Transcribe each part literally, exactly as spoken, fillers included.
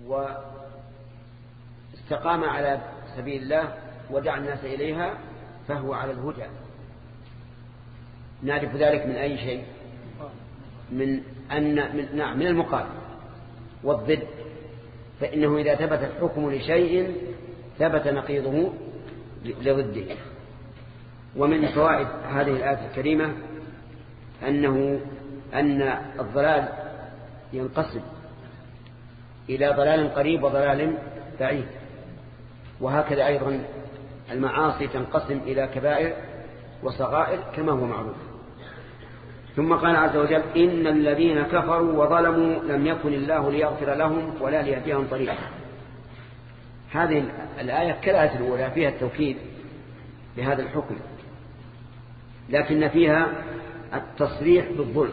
واستقام على سبيل الله ودعا الناس إليها فهو على الهدى. نعرف ذلك من أي شيء؟ من أن من نعم من المقابل والضد، فإنه إذا ثبت الحكم لشيء ثبت نقيضه لضده. ومن فوائد هذه الآية الكريمة أنه أن الضلال ينقسم إلى ضلال قريب وضلال بعيد، وهكذا أيضا المعاصي تنقسم إلى كبائر وصغائر كما هو معروف. ثم قال عز وجل إن الذين كفروا وظلموا لم يكن الله ليغفر لهم ولا ليهديهم طريقا. هذه الآية كالآية الأولى فيها التوكيد بهذا الحكم، لكن فيها التصريح بالظلم.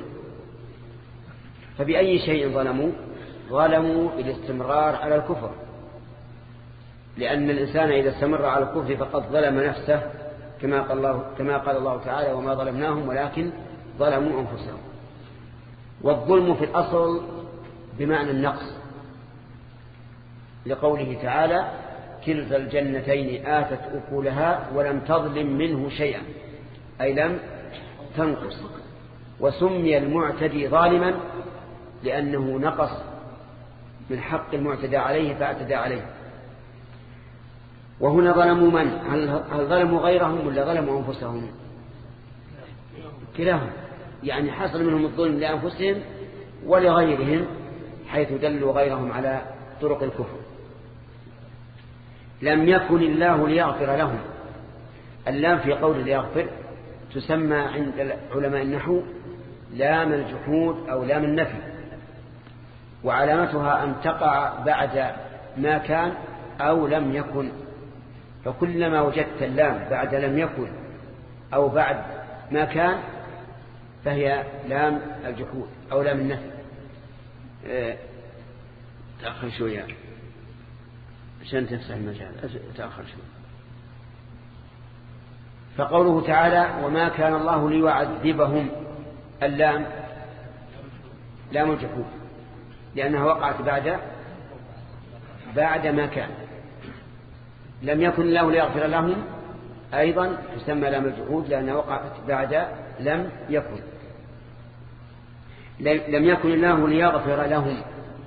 فبأي شيء ظلموا؟ ظلموا بالاستمرار على الكفر، لأن الإنسان إذا استمر على الكفر فقد ظلم نفسه كما قال الله, كما قال الله تعالى وما ظلمناهم ولكن ظلموا أنفسهم. والظلم في الأصل بمعنى النقص، لقوله تعالى كلتا الجنتين آتت أكلها ولم تظلم منه شيئا، أي لم تنقص. وسمي المعتدي ظالما لأنه نقص من حق المعتدى عليه فاعتدى عليه. وهنا ظلموا من؟ هل ظلموا غيرهم ولا ظلموا أنفسهم؟ كلاهم، يعني حصل منهم الظلم لأنفسهم ولغيرهم حيث دلوا غيرهم على طرق الكفر. لم يكن الله ليغفر لهم. اللام في قول ليغفر تسمى عند علماء النحو لام الجحود أو لام النفي، وعلامتها أن تقع بعد ما كان أو لم يكن، فكلما وجدت اللام بعد لم يكن أو بعد ما كان فهي لام الجحود أو لام النفي. اه تأخر شوية عشان تفسح المجال، تأخر شوية. فقوله تعالى وما كان الله ليعذبهم، اللام لام الجحود لأنها وقعت بعد بعد ما كان. لم يكن الله ليغفر لهم أيضا تسمى لام الجحود لأنها وقعت بعد لم يكن. لم يكن الله ليغفر لهم،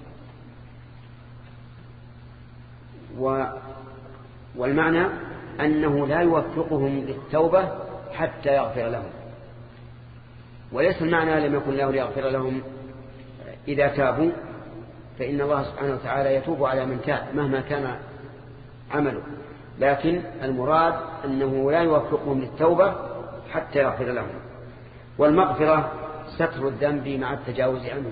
والمعنى أنه لا يوفقهم للتوبة حتى يغفر لهم، وليس المعنى لم يكن الله ليغفر لهم إذا تابوا، فإن الله سبحانه وتعالى يتوب على من تاب مهما كان عمله، لكن المراد أنه لا يوفقهم للتوبة حتى يغفر لهم. والمغفرة ستر الذنب مع التجاوز عنه.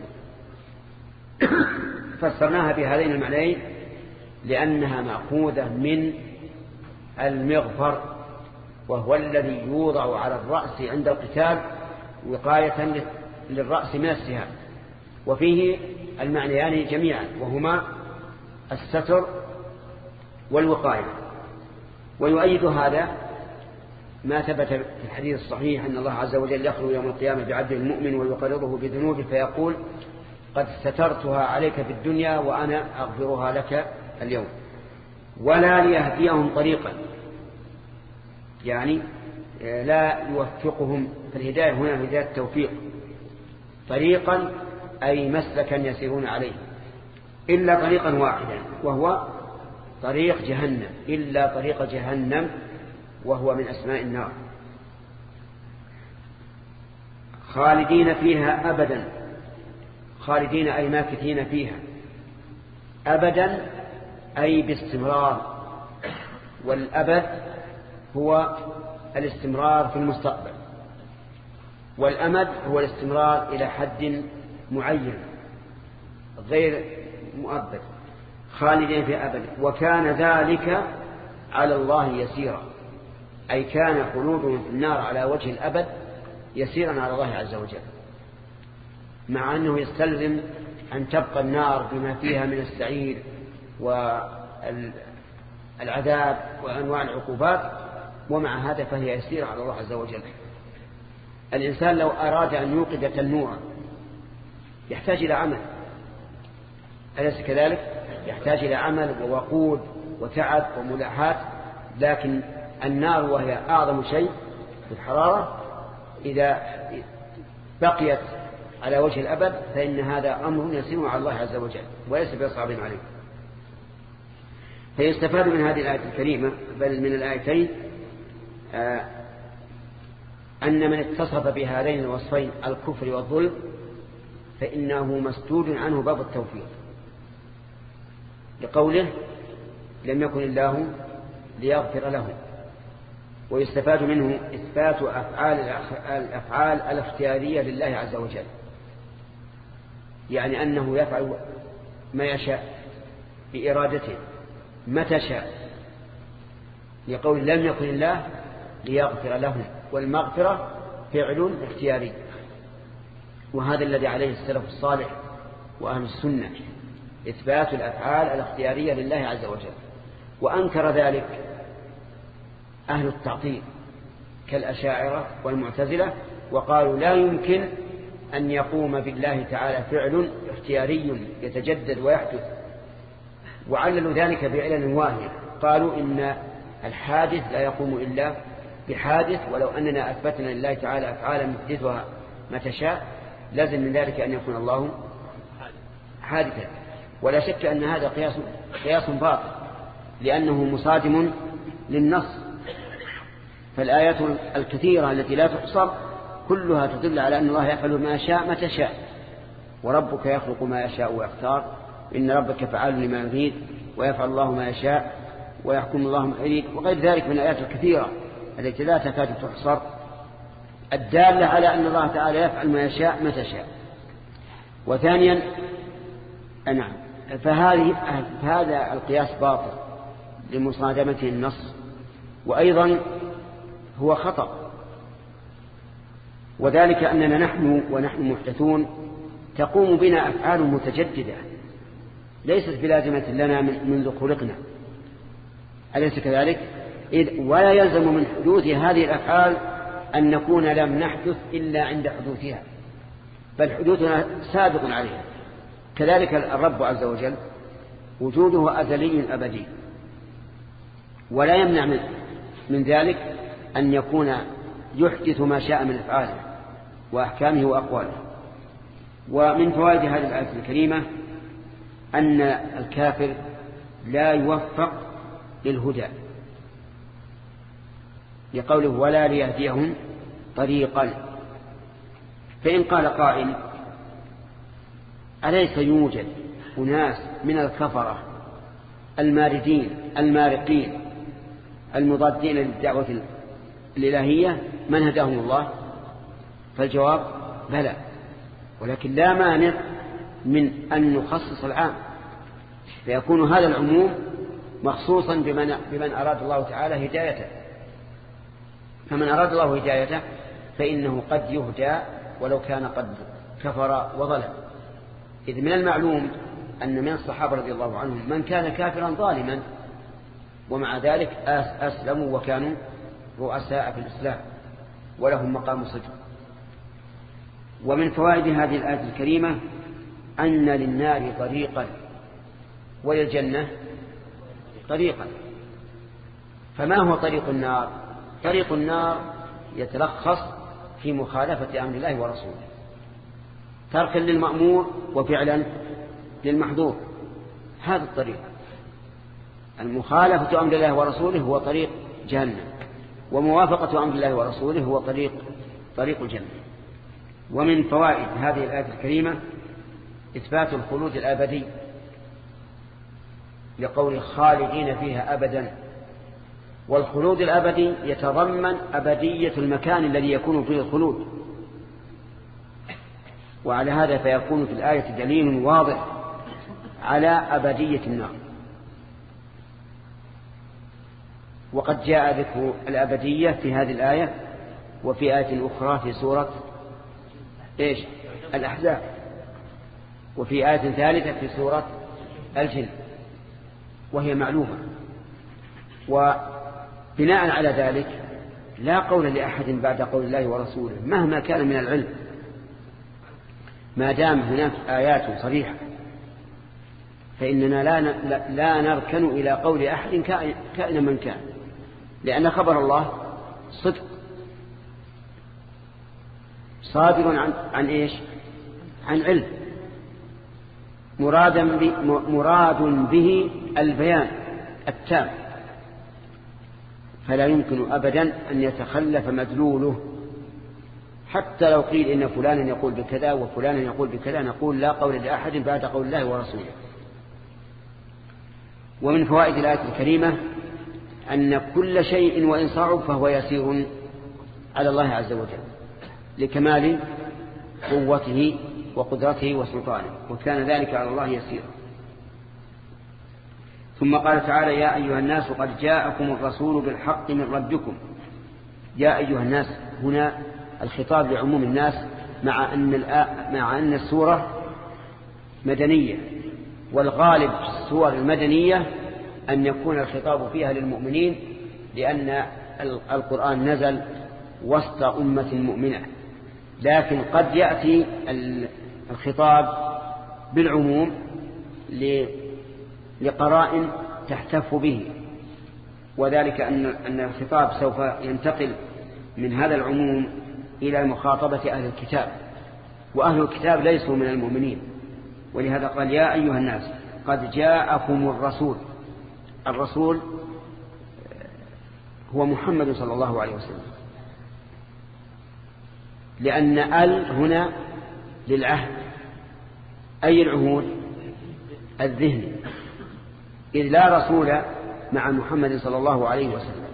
فسرناها بهذين المعنيين لأنها مأخوذة من المغفر، وهو الذي يوضع على الرأس عند القتال وقاية للرأس من السهام، وفيه المعنيان جميعا وهما الستر والوقاية. ويؤيد هذا ما ثبت في الحديث الصحيح أن الله عز وجل يخلو يوم القيامة بعبد المؤمن ويقرضه بذنوبه فيقول قد سترتها عليك في الدنيا وأنا أغفرها لك اليوم. ولا ليهديهم طريقا، يعني لا يوفقهم، فالهداية هنا هداية التوفيق، طريقا أي مسلكا يسيرون عليه، إلا طريقا واحدا وهو طريق جهنم، إلا طريق جهنم وهو من أسماء النار، خالدين فيها أبدا. خالدين أي ماكثين فيها، أبدا أي باستمرار، والأبد هو الاستمرار في المستقبل، والأمد هو الاستمرار إلى حد معين غير مؤبد. خالدين فيها أبدا وكان ذلك على الله يسيرا، أي كان خلودهم في النار على وجه الأبد يسيرا على الله عز وجل، مع أنه يستلزم أن تبقى النار بما فيها من السعير والعذاب وأنواع العقوبات، ومع هذا فهي يسيرة على الله عز وجل. الإنسان لو أراد أن يوقد تنورا يحتاج إلى عمل، أليس كذلك؟ يحتاج إلى عمل ووقود وتعب وملاحات، لكن النار وهي أعظم شيء في الحرارة إذا بقيت على وجه الأبد فإن هذا أمر يسير على الله عز وجل وليس بصعب عليه. فيستفاد من هذه الآية الكريمة بل من الآيتين آه أن من اتصف بهذين الوصفين الكفر والظلم فإنه مسدود عنه باب التوفيق، لقوله لم يكن الله ليغفر له. ويستفاد منه إثبات أفعال الأفعال الاختيارية لله عز وجل، يعني أنه يفعل ما يشاء بإرادته متى شاء، لقول لم يكن الله ليغفر لهم، والمغفرة فعل اختياري، وهذا الذي عليه السلف الصالح وأهل السنة، إثبات الأفعال الاختيارية لله عز وجل. وأنكر ذلك أهل التعطيل كالأشاعرة والمعتزلة، وقالوا لا يمكن أن يقوم بالله تعالى فعل اختياري يتجدد ويحدث، وعللوا ذلك بعلل واهية. قالوا إن الحادث لا يقوم إلا بحادث، ولو أننا أثبتنا لله تعالى أفعالا يحدثها متى شاء لازم من ذلك أن يكون الله حادثا. ولا شك أن هذا قياس قياس باطل لأنه مصادم للنص. فالآيات الكثيرة التي لا تحصر كلها تدل على أن الله يفعل ما يشاء متى شاء، وربك يخلق ما يشاء ويختار، إن ربك فعال لما يريد، ويفعل الله ما يشاء ويحكم الله ما يريد، وغير ذلك من الآيات الكثيرة التي لا تكاد تحصر الدالة على أن الله تعالى يفعل ما يشاء متى شاء. وثانيا نعم فهذه هذا القياس باطل لمصادمته النص، وأيضا هو خطأ، وذلك أننا نحن ونحن محدثون تقوم بنا أفعال متجددة ليست بلازمة لنا منذ خلقنا، أليس كذلك؟ ولا يلزم من حدوث هذه الأفعال أن نكون لم نحدث إلا عند حدوثها، بل حدوثنا سابق عليها. كذلك الرب عز وجل وجوده أزلي أبدي، ولا يمنع من, من ذلك أن يكون يحدث ما شاء من أفعاله وأحكامه وأقواله. ومن فوائد هذه الآية الكريمة أن الكافر لا يوفق للهدى، لقوله ولا ليهديهم طريقا. فإن قال قائل أليس يوجد أناس من الكفرة الماردين المارقين المضادين للدعوة الإلهية من هداهم الله؟ فالجواب بلى، ولكن لا مانع من أن نخصص العام، فيكون هذا العموم مخصوصا بمن, بمن أراد الله تعالى هدايته. فمن أراد الله هدايته فإنه قد يهدى ولو كان قد كفر وظلم، إذ من المعلوم أن من الصحابة رضي الله عنهم من كان كافرا ظالما ومع ذلك أسلموا وكانوا رؤساء في الإسلام ولهم مقام صدق. ومن فوائد هذه الآية الكريمة أن للنار طريقا وللجنة طريقا. فما هو طريق النار؟ طريق النار يتلخص في مخالفة أمر الله ورسوله، تركا للمأمور وفعلا للمحظور. هذا الطريق، المخالفة أمر الله ورسوله هو طريق جهنم، وموافقة أمر الله ورسوله هو طريق طريق الجنة. ومن فوائد هذه الآية الكريمة إثبات الخلود الأبدي، لقول خالدين فيها أبدا، والخلود الأبدي يتضمن أبدية المكان الذي يكون فيه الخلود. وعلى هذا فيكون في الآية دليل واضح على أبدية النار. وقد جاء ذكر الأبدية في هذه الآية وفي آية أخرى في سورة إيش؟ الأحزاب، وفي آية ثالثة في سورة الجن، وهي معلومة. وبناء على ذلك لا قول لأحد بعد قول الله ورسوله مهما كان من العلم، ما دام هناك آيات صريحة فإننا لا لا نركن إلى قول أحد كائن من كان، لأن خبر الله صدق صادر عن عن إيش؟ عن علم مراد مراد به البيان التام، فلا يمكن أبدا أن يتخلف مدلوله. حتى لو قيل إن فلانا يقول بكذا وفلانا يقول بكذا، نقول لا قول لأحد بعد قول الله ورسوله. ومن فوائد الآية الكريمة أن كل شيء وإن صعب فهو يسير على الله عز وجل لكمال قوته وقدرته وسلطانه، وكان ذلك على الله يسير. ثم قال تعالى: يا أيها الناس قد جاءكم الرسول بالحق من ربكم. يا أيها الناس هنا الخطاب لعموم الناس، مع أن مع أن السورة مدنية، والغالب في السور المدنية أن يكون الخطاب فيها للمؤمنين، لأن القرآن نزل وسط أمة مؤمنة. لكن قد يأتي الخطاب بالعموم لقرائن تحتف به، وذلك أن الخطاب سوف ينتقل من هذا العموم إلى مخاطبة أهل الكتاب، وأهل الكتاب ليسوا من المؤمنين. ولهذا قال: يا أيها الناس قد جاءكم الرسول. الرسول هو محمد صلى الله عليه وسلم، لأن ال هنا للعهد، أي العهود؟ الذهني، إذ لا رسول مع محمد صلى الله عليه وسلم.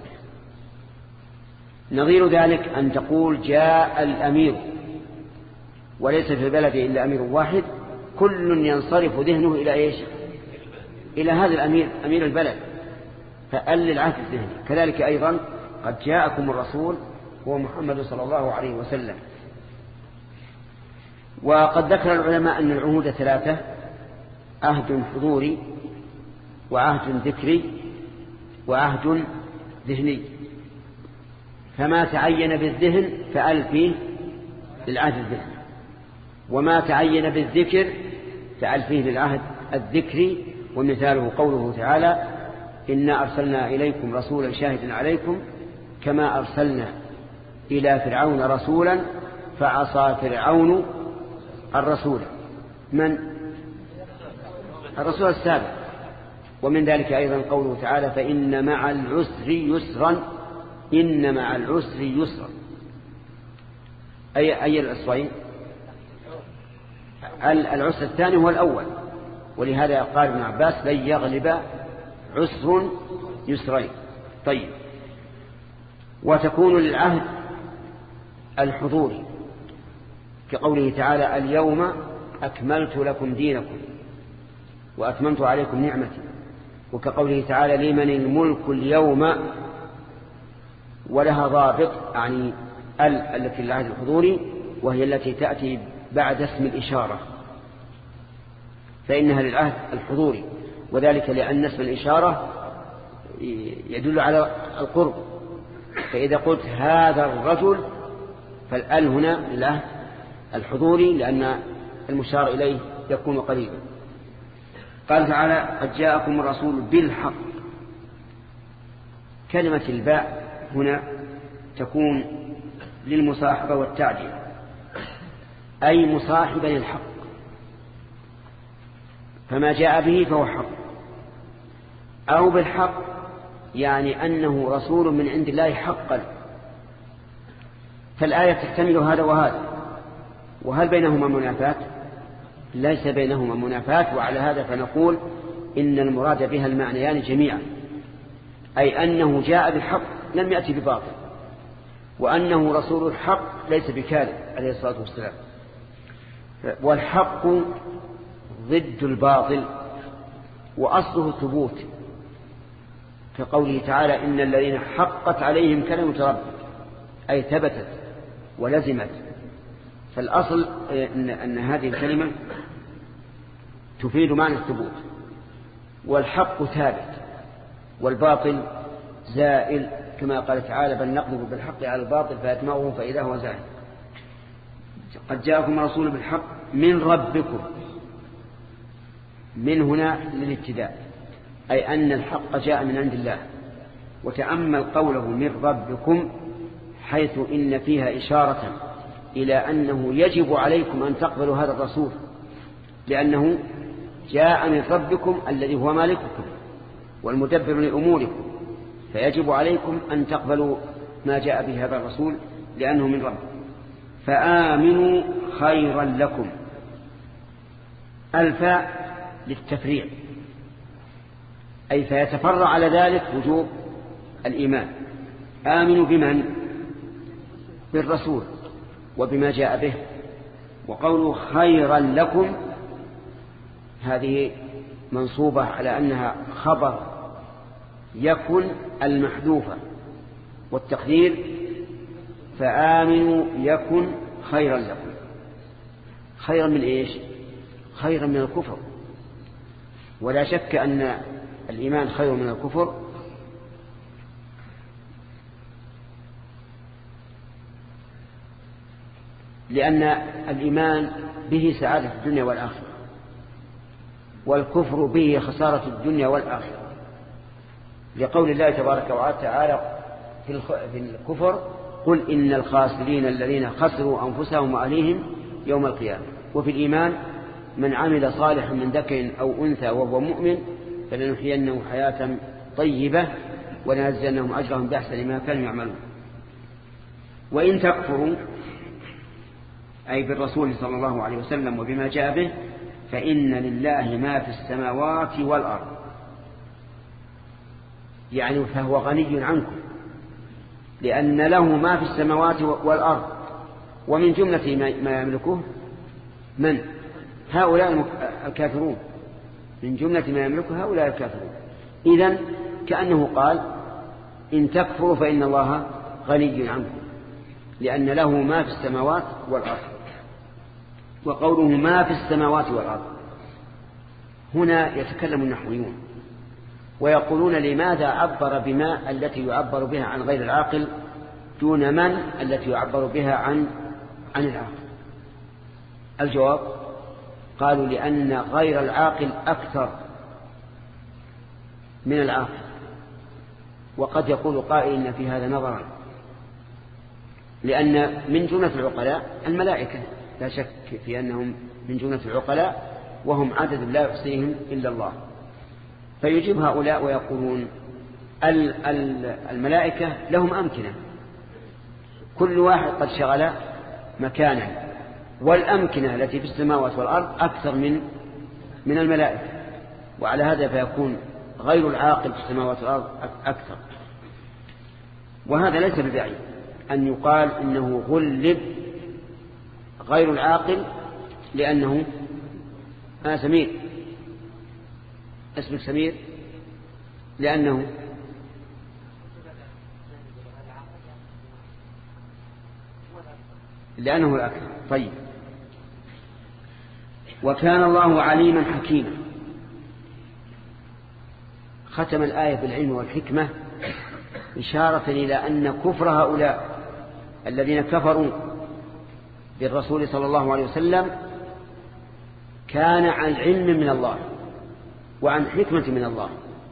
نظير ذلك أن تقول: جاء الأمير، وليس في البلد إلا أمير واحد، كل ينصرف ذهنه إلى إيش؟ إلى هذا الأمير، أمير البلد، فأل للعهد الذهني. كذلك أيضا قد جاءكم الرسول هو محمد صلى الله عليه وسلم. وقد ذكر العلماء أن العهود ثلاثة: عهد حضوري، وعهد ذكري، وعهد ذهني. فما تعين بالذهن فأل فيه للعهد الذهني، وما تعين بالذكر فأل فيه للعهد الذكري. ومثاله قوله تعالى: إنا أرسلنا إليكم رسولا شاهدا عليكم كما أرسلنا إلى فرعون رسولا فعصى فرعون الرسول. من؟ الرسول السابق. ومن ذلك أيضا قوله تعالى: فإن مع العسر يسرا، إن مع العسر يسرا. أي أي العسرين؟ العسر الثاني هو الأول، ولهذا قال ابن عباس: لن يغلب عسر يسرين. طيب. وتكون للعهد الحضوري كقوله تعالى: اليوم أكملت لكم دينكم وأتممت عليكم نعمتي. وكقوله تعالى: لمن الملك اليوم، ولها ضابط، يعني ال التي للعهد الحضوري، وهي التي تأتي بعد اسم الإشارة، فإنها للعهد الحضوري، وذلك لأن اسم الإشارة يدل على القرب. فإذا قلت هذا الرجل فالآل هنا للعهد الحضوري، لأن المشار إليه يكون قريبا. قال تعالى: قد جاءكم الرسول بالحق. كلمة الباء هنا تكون للمصاحبة والتعديل، أي مصاحبا للحق، فما جاء به فهو حق، أو بالحق يعني أنه رسول من عند الله حقا. فالآية تحتمل هذا وهذا. وهل بينهما منافات؟ ليس بينهما منافات. وعلى هذا فنقول إن المراد بها المعنيان جميعا، أي أنه جاء بالحق لم يأتي بباطل، وأنه رسول الحق ليس بكاذب عليه الصلاة والسلام. والحق ضد الباطل، وأصله الثبوت، كقوله تعالى: إن الذين حقت عليهم كلمة ربك، أي ثبتت ولزمت. فالأصل إن, أن هذه الكلمة تفيد معنى الثبوت، والحق ثابت والباطل زائل، كما قال تعالى: بل نقذف بالحق على الباطل فيدمغه فإذا هو زائل. قد جاءكم رسول بالحق من ربكم. من هنا للابتداء، أي أن الحق جاء من عند الله. وتأمل قوله من ربكم، حيث إن فيها إشارة إلى أنه يجب عليكم أن تقبلوا هذا الرسول، لأنه جاء من ربكم الذي هو مالككم والمدبر لأموركم، فيجب عليكم أن تقبلوا ما جاء به هذا الرسول لأنه من رب. فآمنوا خيرا لكم. الفاء للتفريع، أي فيتفرع على ذلك وجوب الإيمان. آمنوا بمن؟ بالرسول وبما جاء به. وقولوا خيرا لكم هذه منصوبة على أنها خبر يكن المحذوفة، والتقدير فآمنوا يكن خيرا لكم. خيرا من إيش؟ خيرا من الكفر، ولا شك أن الإيمان خير من الكفر، لأن الإيمان به سعادة الدنيا والآخرة، والكفر به خسارة الدنيا والآخرة، لقول الله تبارك وتعالى في الكفر قل إن الخاسرين الذين خسروا أنفسهم وأهليهم يوم القيامة. وفي الإيمان من عمل صالحا من ذكر أو أنثى وهو مؤمن فلنحيينه حياة طيبة ولنجزينهم أجرهم بأحسن ما كانوا يعملون. وإن تكفروا أي بالرسول صلى الله عليه وسلم وبما جاء به فإن لله ما في السماوات والأرض، يعني فهو غني عنكم، لأن له ما في السماوات والأرض. ومن جملة ما يملكه من؟ هؤلاء الكافرون، من جملة ما يملكه هؤلاء الكافرون. إذن كأنه قال إن تكفروا فإن الله غني عنكم، لأن له ما في السماوات والأرض. وقوله ما في السماوات والأرض هنا يتكلم النحويون ويقولون لماذا عبر بما التي يعبر بها عن غير العاقل دون من التي يعبر بها عن عن العاقل؟ الجواب قالوا لأن غير العاقل أكثر من العاقل. وقد يقول قائل إن في هذا نظرا، لأن من جملة العقلاء الملائكة لا شك في أنهم من جملة العقلاء وهم عدد لا يحصيهم إلا الله. فيجيب هؤلاء ويقولون الملائكة لهم أمكنة، كل واحد قد شغل مكانا، والأمكنة التي في السماوات والأرض أكثر من من الملائكة، وعلى هذا فيكون غير العاقل في السماوات والأرض أكثر. وهذا ليس ببعيد أن يقال إنه غلب غير العاقل لأنه آه سمير، اسمك سمير، لأنه لأنه الأكثر. طيب، وكان الله عليما حكيما. ختم الآية بالعلم والحكمة إشارة إلى أن كفر هؤلاء الذين كفروا بالرسول صلى الله عليه وسلم كان عن علم من الله وعن حكمة من الله.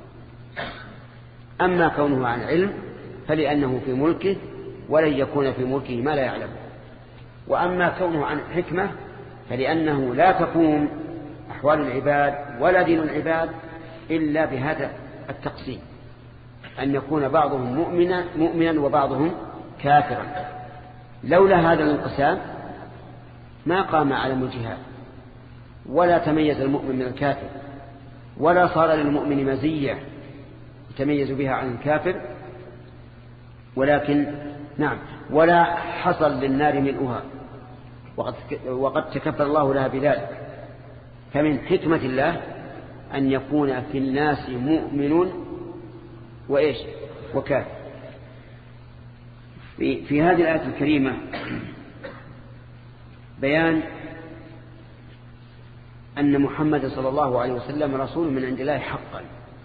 أما كونه عن علم فلأنه في ملكه ولن يكون في ملكه ما لا يعلم، وأما كونه عن حكمة فلأنه لا تقوم أحوال العباد ولا دين العباد إلا بهذا التقسيم، أن يكون بعضهم مؤمنا مؤمنا وبعضهم كافرا. لولا هذا الانقسام ما قام علم الجهاد، ولا تميز المؤمن من الكافر، ولا صار للمؤمن مزية يتميز بها عن الكافر، ولكن نعم ولا حصل للنار ملؤها، وقد, وقد تكفل الله لها بذلك. فمن حكمة الله أن يكون في الناس مؤمن وإيش وكافر. في, في هذه الآية الكريمة بيان أن محمد صلى الله عليه وسلم رسول من عند الله حقا،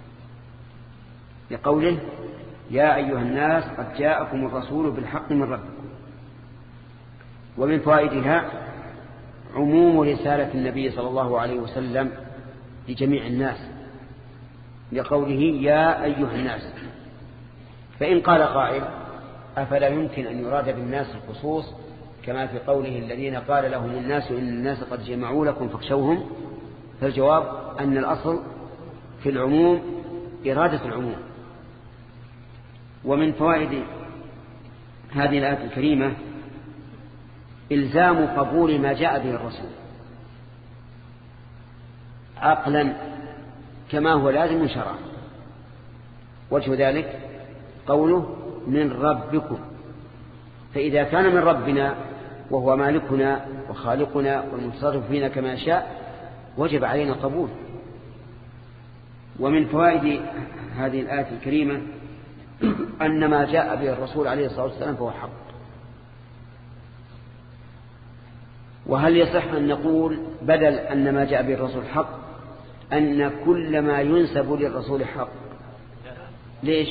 لقوله يا أيها الناس قد جاءكم الرسول بالحق من ربكم. ومن فوائدها عموم رسالة النبي صلى الله عليه وسلم لجميع الناس لقوله يا أيها الناس. فإن قال قائل أفلا يمكن أن يراد بالناس الخصوص كما في قوله الذين قال لهم الناس إن الناس قد جمعوا لكم فاخشوهم؟ فالجواب أن الأصل في العموم إرادة العموم. ومن فوائد هذه الآية الكريمة إلزام قبول ما جاء به الرسول عقلا كما هو لازم شرعا. وجه ذلك قوله من ربكم، فإذا كان من ربنا وهو مالكنا وخالقنا والمتصرف فينا كما يشاء وجب علينا القبول. ومن فوائد هذه الآية الكريمة أن ما جاء به الرسول عليه الصلاة والسلام فهو حق. وهل يصح أن نقول بدل أن ما جاء به الرسول حق أن كل ما ينسب للرسول حق؟ ليش؟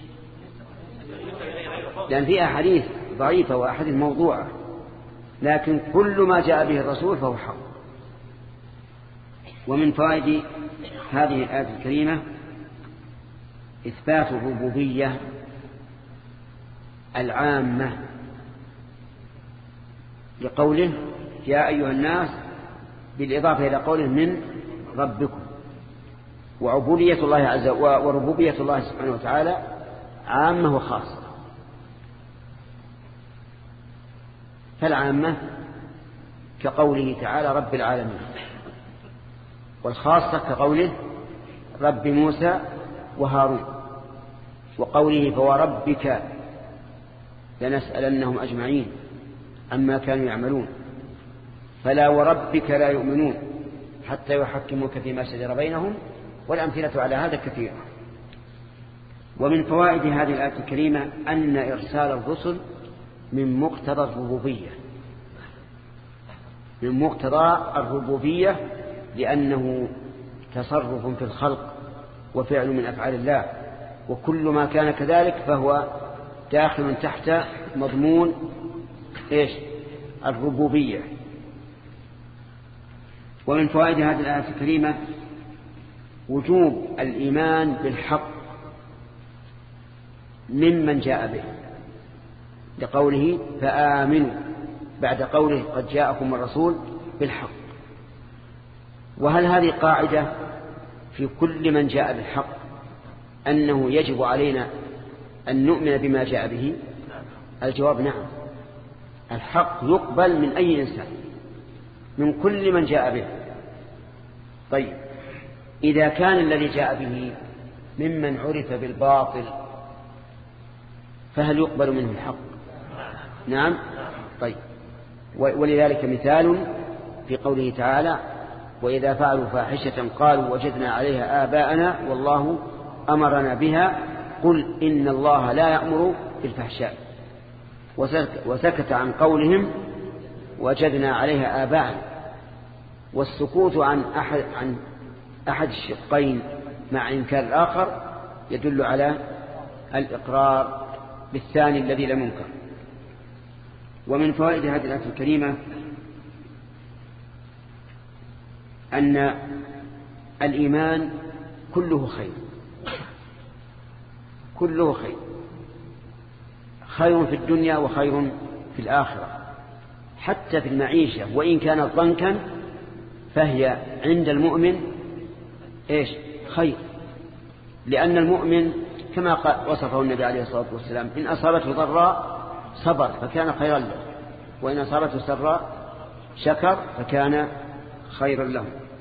لأن في أحاديث ضعيفة وأحاديث موضوعة، لكن كل ما جاء به الرسول فهو حق. ومن فوائد هذه الآية الكريمة إثبات الربوبية العامة لقوله يا أيها الناس بالإضافة إلى قوله من ربكم. وعبودية الله عز وجل وربوبية الله سبحانه وتعالى عامة وخاصة. فالعامة كقوله تعالى رب العالمين، والخاصة كقوله رب موسى وهارون، وقوله فوربك لنسألنهم أجمعين عما كانوا يعملون فلا وربك لا يؤمنون حتى يحكموك فيما شجر بينهم، والأمثلة على هذا كثيرة. ومن فوائد هذه الآية الكريمة أن إرسال الرسل من مقتضى الربوبية من مقتضى الربوبية لأنه تصرف في الخلق وفعل من أفعال الله، وكل ما كان كذلك فهو داخل تحت مضمون إيش؟ الربوبية. ومن فوائد هذه الآية الكريمة وجوب الإيمان بالحق ممن جاء به لقوله فآمنوا بعد قوله قد جاءكم الرسول بالحق. وهل هذه قاعدة في كل من جاء بالحق أنه يجب علينا أن نؤمن بما جاء به؟ الجواب نعم. الحق يقبل من أي إنسان من كل من جاء به. طيب إذا كان الذي جاء به ممن عرف بالباطل فهل يقبل منه الحق؟ نعم. طيب ولذلك مثال في قوله تعالى وإذا فعلوا فاحشة قالوا وجدنا عليها آباءنا والله أمرنا بها قل إن الله لا يأمر بالفحشاء، وسكت عن قولهم وجدنا عليها آباءنا. والسكوت عن أحد, عن أحد الشقين مع إنكار الآخر يدل على الإقرار بالثاني الذي لم ينكر. ومن فوائد هذه الآية الكريمة أن الإيمان كله خير كله خير خير في الدنيا وخير في الآخرة. حتى في المعيشة وإن كانت ضنكا فهي عند المؤمن إيش؟ خير، لأن المؤمن كما وصفه النبي عليه الصلاة والسلام إن أصابته ضراء صبر فكان خيرا له، وإن أصابته سراء شكر فكان خيرا له.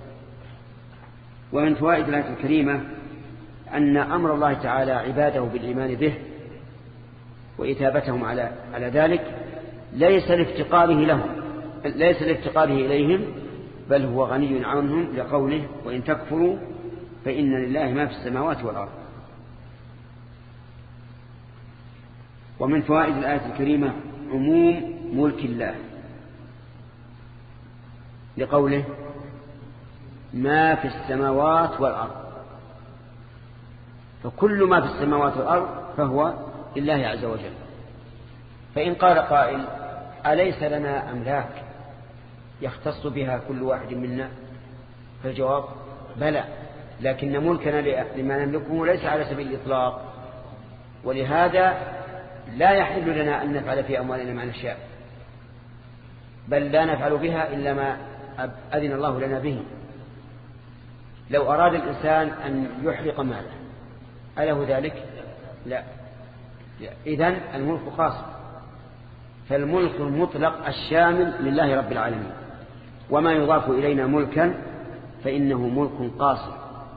ومن فوائد الآية الكريمة أن أمر الله تعالى عباده بالإيمان به وإثابتهم على على ذلك ليس لافتقاره لهم ليس لافتقاره إليهم، بل هو غني عنهم لقوله وإن تكفروا فإن لله ما في السماوات والأرض. ومن فوائد الآية الكريمة عموم ملك الله لقوله ما في السماوات والأرض، فكل ما في السماوات والأرض فهو لله عز وجل. فإن قال قائل أليس لنا أملاك يختص بها كل واحد منا؟ فالجواب بلى، لكن ملكنا لما نملكه ليس على سبيل الإطلاق، ولهذا لا يحل لنا أن نفعل في أموالنا ما نشاء، بل لا نفعل بها إلا ما أذن الله لنا به. لو أراد الإنسان أن يحرق ماله أله ذلك؟ لا. إذن الملك خاص، فالملك المطلق الشامل لله رب العالمين، وما يضاف إلينا ملكا فإنه ملك قاصر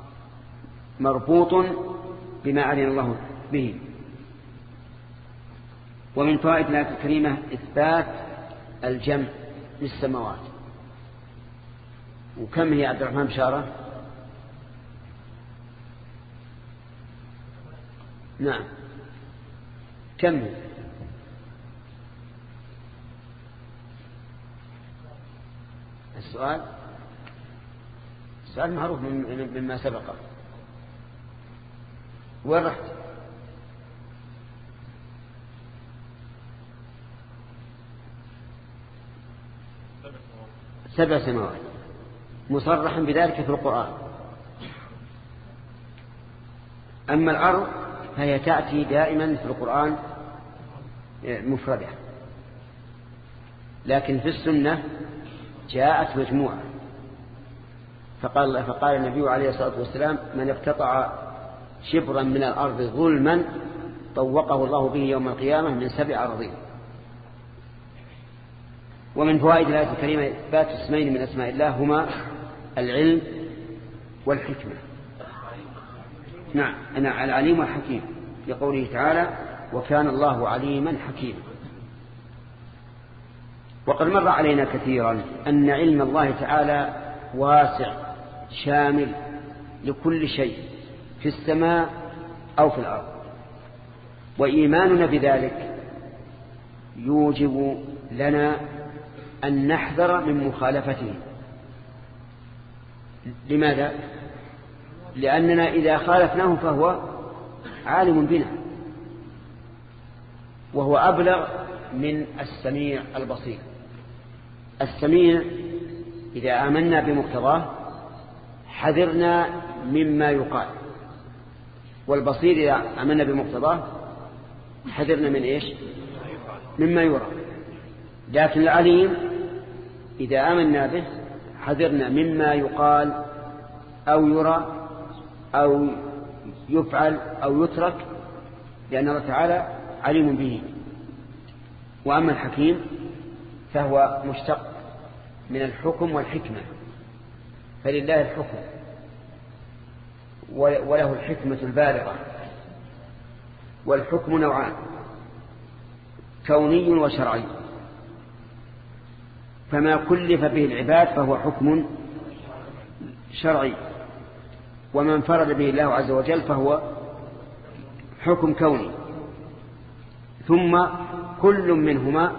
مربوط بما أذن الله به. ومن فوائد الآية الكريمة إثبات الجمع للسماوات. وكم هي عبد الرحمن بشارة؟ نعم، كم هي؟ السؤال السؤال معروف مما سبقه. وين رحت؟ سبع سماوات مصرح بذلك في القرآن. أما الأرض فهي تأتي دائما في القرآن مفردة، لكن في السنة جاءت مجموعة. فقال, فقال النبي عليه الصلاة والسلام: من اقتطع شبرا من الأرض ظلما طوقه الله به يوم القيامة من سبع أراضين. ومن فوائد الآية الكريمة إثبات اسمين من أسماء الله هما العلم والحكمة. نعم، أنا العليم والحكيم، لقوله تعالى: وكان الله عليما حكيما. وقد مر علينا كثيرا أن علم الله تعالى واسع شامل لكل شيء في السماء أو في الأرض، وإيماننا بذلك يوجب لنا أن نحذر من مخالفته. لماذا؟ لأننا إذا خالفناه فهو عالم بنا، وهو أبلغ من السميع البصير. السميع إذا آمنا بمقتضاه حذرنا مما يقال، والبصير إذا آمنا بمقتضاه حذرنا من إيش؟ مما يرى. لكن العليم إذا آمنا به حذرنا مما يقال أو يرى أو يفعل أو يترك، لأن الله تعالى عليم به. وأما الحكيم فهو مشتق من الحكم والحكمة، فلله الحكم وله الحكمة البالغة. والحكم نوعان: كوني وشرعي. فما كلف به العباد فهو حكم شرعي، وما انفرد به الله عز وجل فهو حكم كوني. ثم كل منهما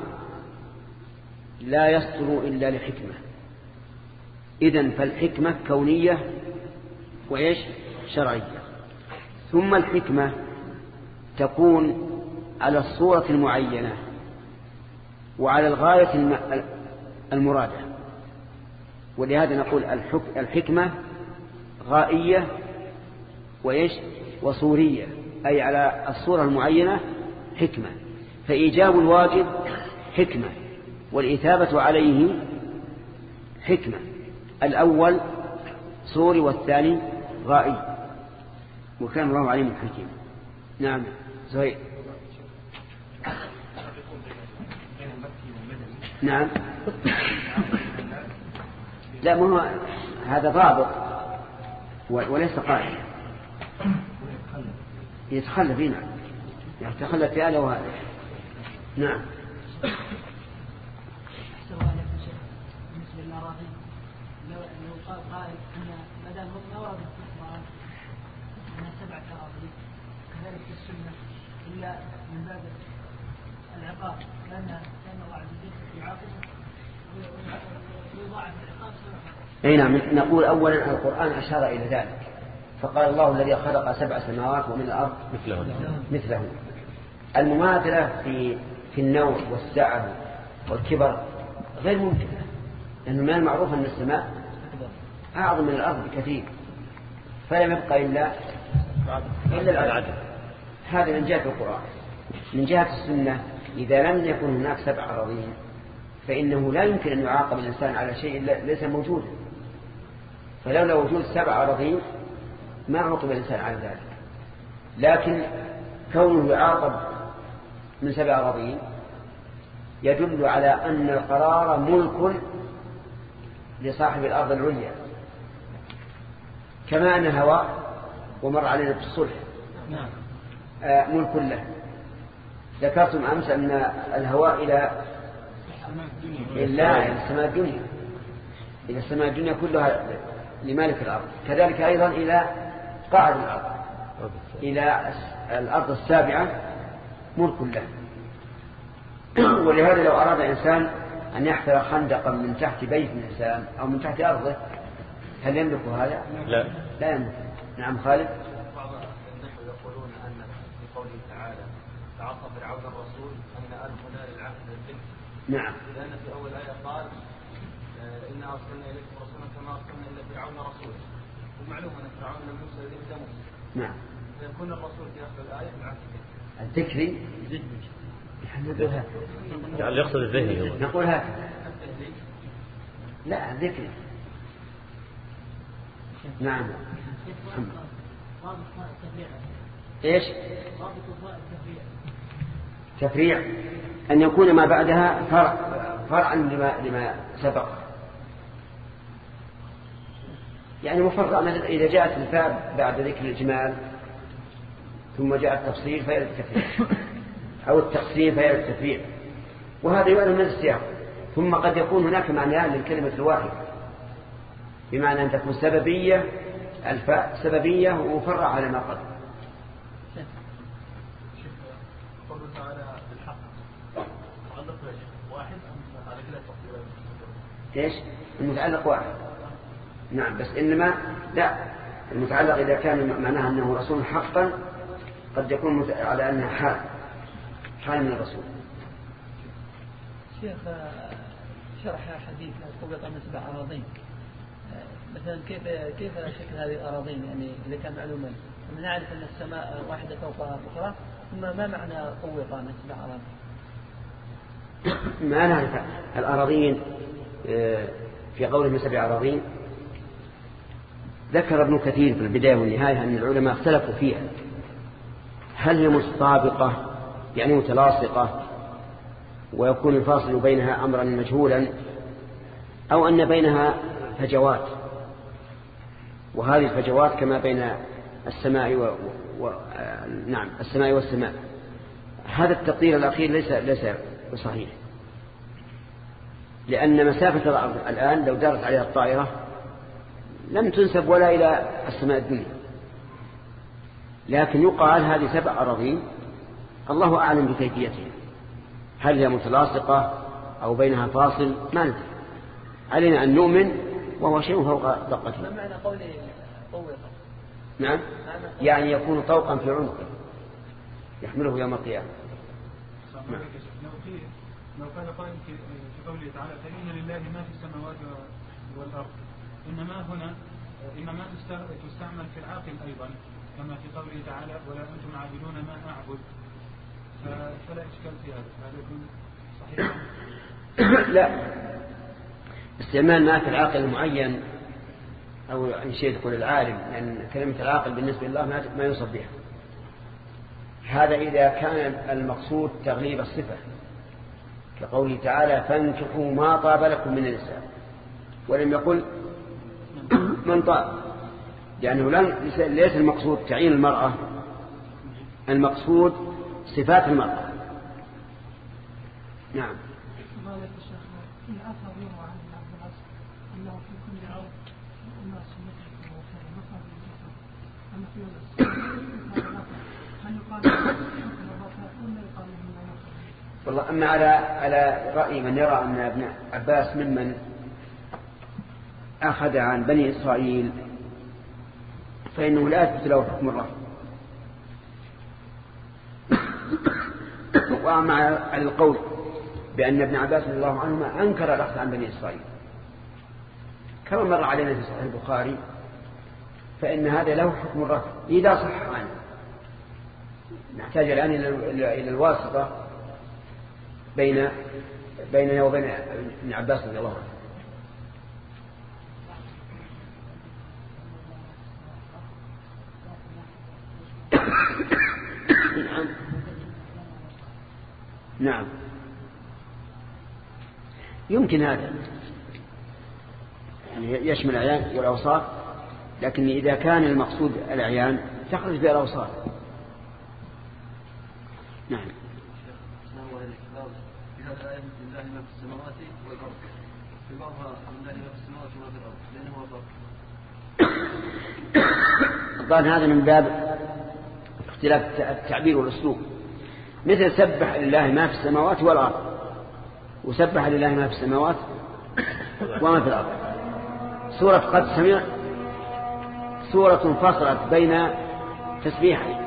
لا يصدر إلا لحكمة. إذن فالحكمة كونية وإيش؟ شرعية. ثم الحكمة تكون على الصورة المعينة وعلى الغاية المرادة، ولهذا نقول الحكمة غائية وإيش؟ وصورية، أي على الصورة المعينة حكمة. فإيجاب الواجب حكمة، والإثابة عليه حكمة. الأول صوري والثاني غائي، وكان الله عليم حكيم. نعم زهير. نعم، لا، ما هو هذا ضابط وليس قائم. يتخلف فينا، يتخلف في هذا وهذا. نعم. بالنسبة للأراضي، لو قال قائل أن ما دام ما ورد في القرآن أنها سبعة أراضي، كذلك في السنة، إلا من باب العقاب، لأن كان الله عز وجل يعاقبه ويضاعف العقاب سبعة. أي نعم. نقول أولا القرآن أشار إلى ذلك، فقال: الله الذي خلق سبع سماوات ومن الأرض مثله. مثله. المماثلة في في النوع والسعة والكبر غير ممكنة، لأنه ما المعروف أن السماء أعظم من الأرض بكثير، فلم يبقى إلا إلا العدل. هذا من جهة القرآن. من جهة السنة إذا لم يكن هناك سبع أراضين فإنه لا يمكن أن يعاقب الإنسان على شيء ليس موجودا، فلولا وجود سبع أراضين ما عوقب الإنسان على ذلك. لكن كونه يعاقب من سبع أراضين يدل على أن القرار ملك لصاحب الأرض العليا، كما أن الهواء ومر علينا في الصلح آه ملك له. ذكرتم أمس أن الهواء إلى إلا إلى السماء الدنيا، إلى السماء الدنيا كلها لمالك الأرض، كذلك أيضا إلى قاعد الأرض، إلى الأرض السابعة ملك له. ولهذا لو أراد إنسان أن يحفر خندقا من تحت بيت الإنسان أو من تحت أرضه هل يملك هذا؟ لا لا يملك. نعم خالد. بعض النحو يقولون أن في قوله تعالى تعصى فرعون الرسول أن ألقنا للعهد الذكر. نعم. لأن في أول آية قال إن أرسلنا إليكم رسولا كما أرسلنا إلى فرعون رسولا، ومعلوم أن فرعون لم يرسل إليه إلا موسى. نعم. فيكون الرسول في آخر الآية العهد الذكري. يعني يقصد الذهني. نقول هكذا. لا الذكري. نعم. ايش؟ تفريع أن يكون ما بعدها فرع فرعا لما لما سبق، يعني مفرع. إذا جاءت الفاء بعد ذكر الإجمال ثم جاء التفصيل فيرد التفريع، أو التقسيم فيرد التفريع، وهذا يعلم من السياق. ثم قد يكون هناك معنيان للكلمة الواحدة، بمعنى أن تكون سببية، الفاء سببية ومفرع على ما قبل. قوله تعالى بالحق متعلق واحد أم على كلا تفصيلا؟ ايش؟ المتعلق واحد. نعم، بس إنما لا، المتعلق إذا كان معناها أنه رسول حقا قد يكون على أنها حال حال من الرسول. شيخ شرح حديث قبط من سبع أراضين، مثلا كيف كيف شكل هذه الأراضين؟ يعني إذا كان معلوما نعرف أن السماء واحدة فوق أخرى، ثم ما معنى قوط من سبع أراضين؟ ما نعرف الأراضين في قوله من سبع أراضين. ذكر ابن كثير في البداية والنهاية أن العلماء اختلفوا فيها، هل هي متطابقة يعني متلاصقة ويكون الفاصل بينها أمرا مجهولا، أو أن بينها فجوات، وهذه الفجوات كما بين السماء و... و... نعم السماء والسماء. هذا التقدير الأخير ليس ليس صحيح، لأن مسافة الأرض الآن لو دارت عليها الطائرة لم تنسب ولا إلى السماء الدنيا، لكن يقال هذه سبع أراضين الله أعلم بكيفيتها، هل هي متلاصقة أو بينها فاصل ما ندري، علينا أن نؤمن وهو شيء فوق طاقته. ما معنى قولي طوقا؟ نعم، يعني يكون طوقا في عنقه يحمله يوم القيامة. نعم. لو كان قائل في قوله تعالى فإن لله ما في السماوات والأرض، إنما هنا إنما تستعمل في العاقل أيضا كما في قوله تعالى ولا أنتم عابدون ما أعبد، فلا إشكال في هذا، هذا يكون صحيح. لا، استعمال ما في العاقل المعين أو إن شيء تقول العالم، لأن كلمة العاقل بالنسبة لله ما يوصف بها. هذا إذا كان المقصود تغليب الصفة، كقوله تعالى فانكحوا ما طاب لكم من النساء، ولم يقل من طاب، لأنه ليس المقصود تعيين المرأة، المقصود صفات المرأة. نعم. والله أما على على رأي من يرى أن ابن عباس ممن أخذ عن بني إسرائيل فإنه لا يثبت له حكم الرفض. وأما على القول بأن ابن عباس رضي الله عنهما أنكر الأخذ عن بني إسرائيل، كما مر علينا في صحيح البخاري فإن هذا له حكم الرفع إذا صح عنه. نحتاج الآن إلى الواسطة بين بيننا وبين ابن عباس رضي الله عنه. نعم يمكن هذا يعني يشمل الأعيان والأوصاف، لكن إذا كان المقصود الأعيان تخرج بها الأوصاف. نعم. في هذا الآية لله ما في السماوات والأرض، في بعضها لله ما في السماوات وما في الأرض، لأنه هو الضرب. الظاهر هذا من باب اختلاف التعبير والأسلوب، مثل سبح لله ما في السماوات والأرض، وسبح لله ما في السماوات وما في الأرض. سورة قد سمع سورة فصلت بين تسبيحين.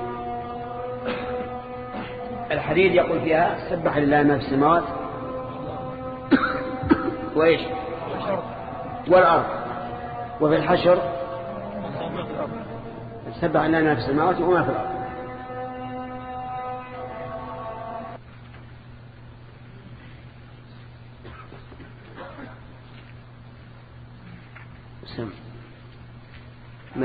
الحديد يقول فيها سبح لله ما في السماوات وإيش والأرض، وفي الحشر سبح لله ما في السماوات وما في الأرض. سم من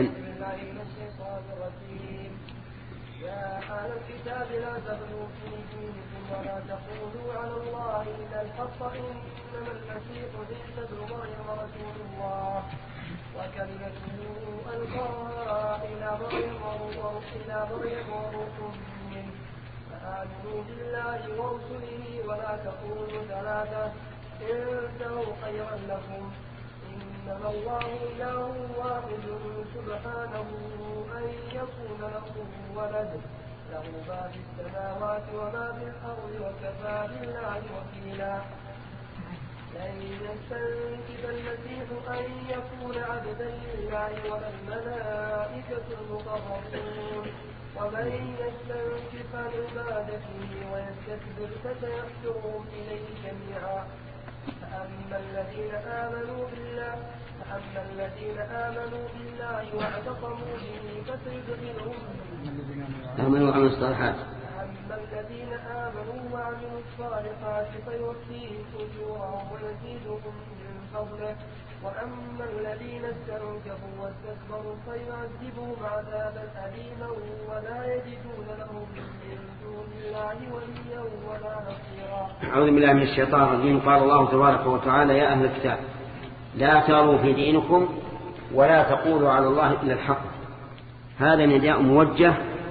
يا أهل الكتاب لا تغلوا في دينكم ولا تقولوا على الله إلا الحق، إنما المسيح عيسى ابن مريم رسول الله وكلمته ألقاها إلى مريم وروح منه، فآمنوا بالله ورسله ولا تقولوا ثلاثة انتهوا خيرا لكم، إنما الله إله واحد سبحانه أن يكون له ولد، له ما في السماوات وما في الأرض وكفى بالله وكيلا. لن يستنكف المسيح أن يكون عبدا لله ولا الملائكة المقربون، ومن يستنكف عن عبادته ويستكبر فسيحشرهم إليه جميعا. فأما الذين آمنوا بالله فأما الذين آمنوا بالله واعتصموا به فسيدخلهم آمنوا وعملوا الصالحات فأما الذين آمنوا وعملوا الصالحات فيوفيهم أجورهم ويزيدهم من فضله، وأما الذين استنكفوا واستكبروا فيعذبهم عذابا أليما ولا يجدون لهم من دون الله وليا ولا نصيرا. أعوذ بالله من الشيطان الرجيم. قال الله تبارك وتعالى: يا أهل الكتاب لا تغلوا في دينكم ولا تقولوا على الله إلا الحق. هذا نداء موجه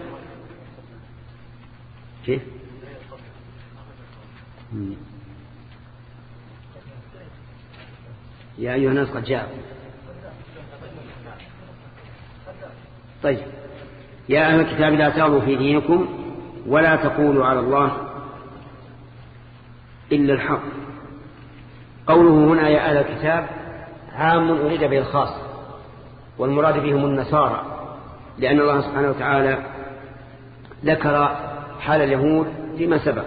كيف؟ يا أيها الناس قد جاءكم. طيب، يا أهل الكتاب لا تغلوا في دينكم ولا تقولوا على الله إلا الحق. قوله هنا يا أهل الكتاب عام أريد به الخاص، والمراد بهم النصارى، لأن الله سبحانه وتعالى ذكر حال اليهود فيما سبق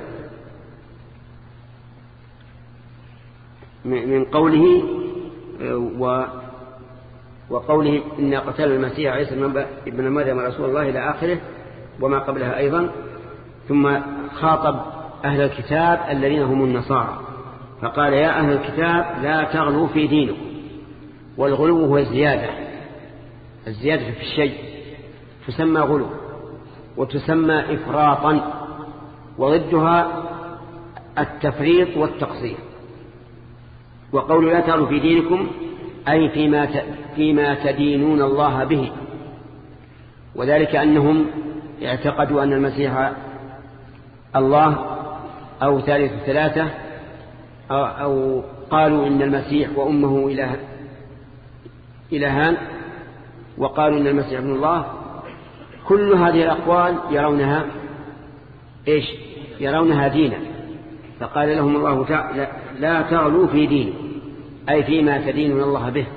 من قوله و وقوله إن قتل المسيح عيسى ابن مريم رسول الله إلى آخره وما قبلها أيضا. ثم خاطب أهل الكتاب الذين هم النصارى فقال: يا أهل الكتاب لا تغلوا في دينكم. والغلو هو الزيادة، الزيادة في الشيء تسمى غلو، وتسمى إفراطا، وضدها التفريط والتقصير. وقول لا تغلوا في دينكم أي فيما فيما تدينون الله به، وذلك أنهم اعتقدوا أن المسيح الله أو ثالث ثلاثة، أو قالوا إن المسيح وأمه إله إلهان، وقالوا إن المسيح ابن الله. كل هذه الأقوال يرونها إيش؟ يرونها دينا. فقال لهم الله تعالى: لا تغلوا في دين، أي فيما تدينون الله به،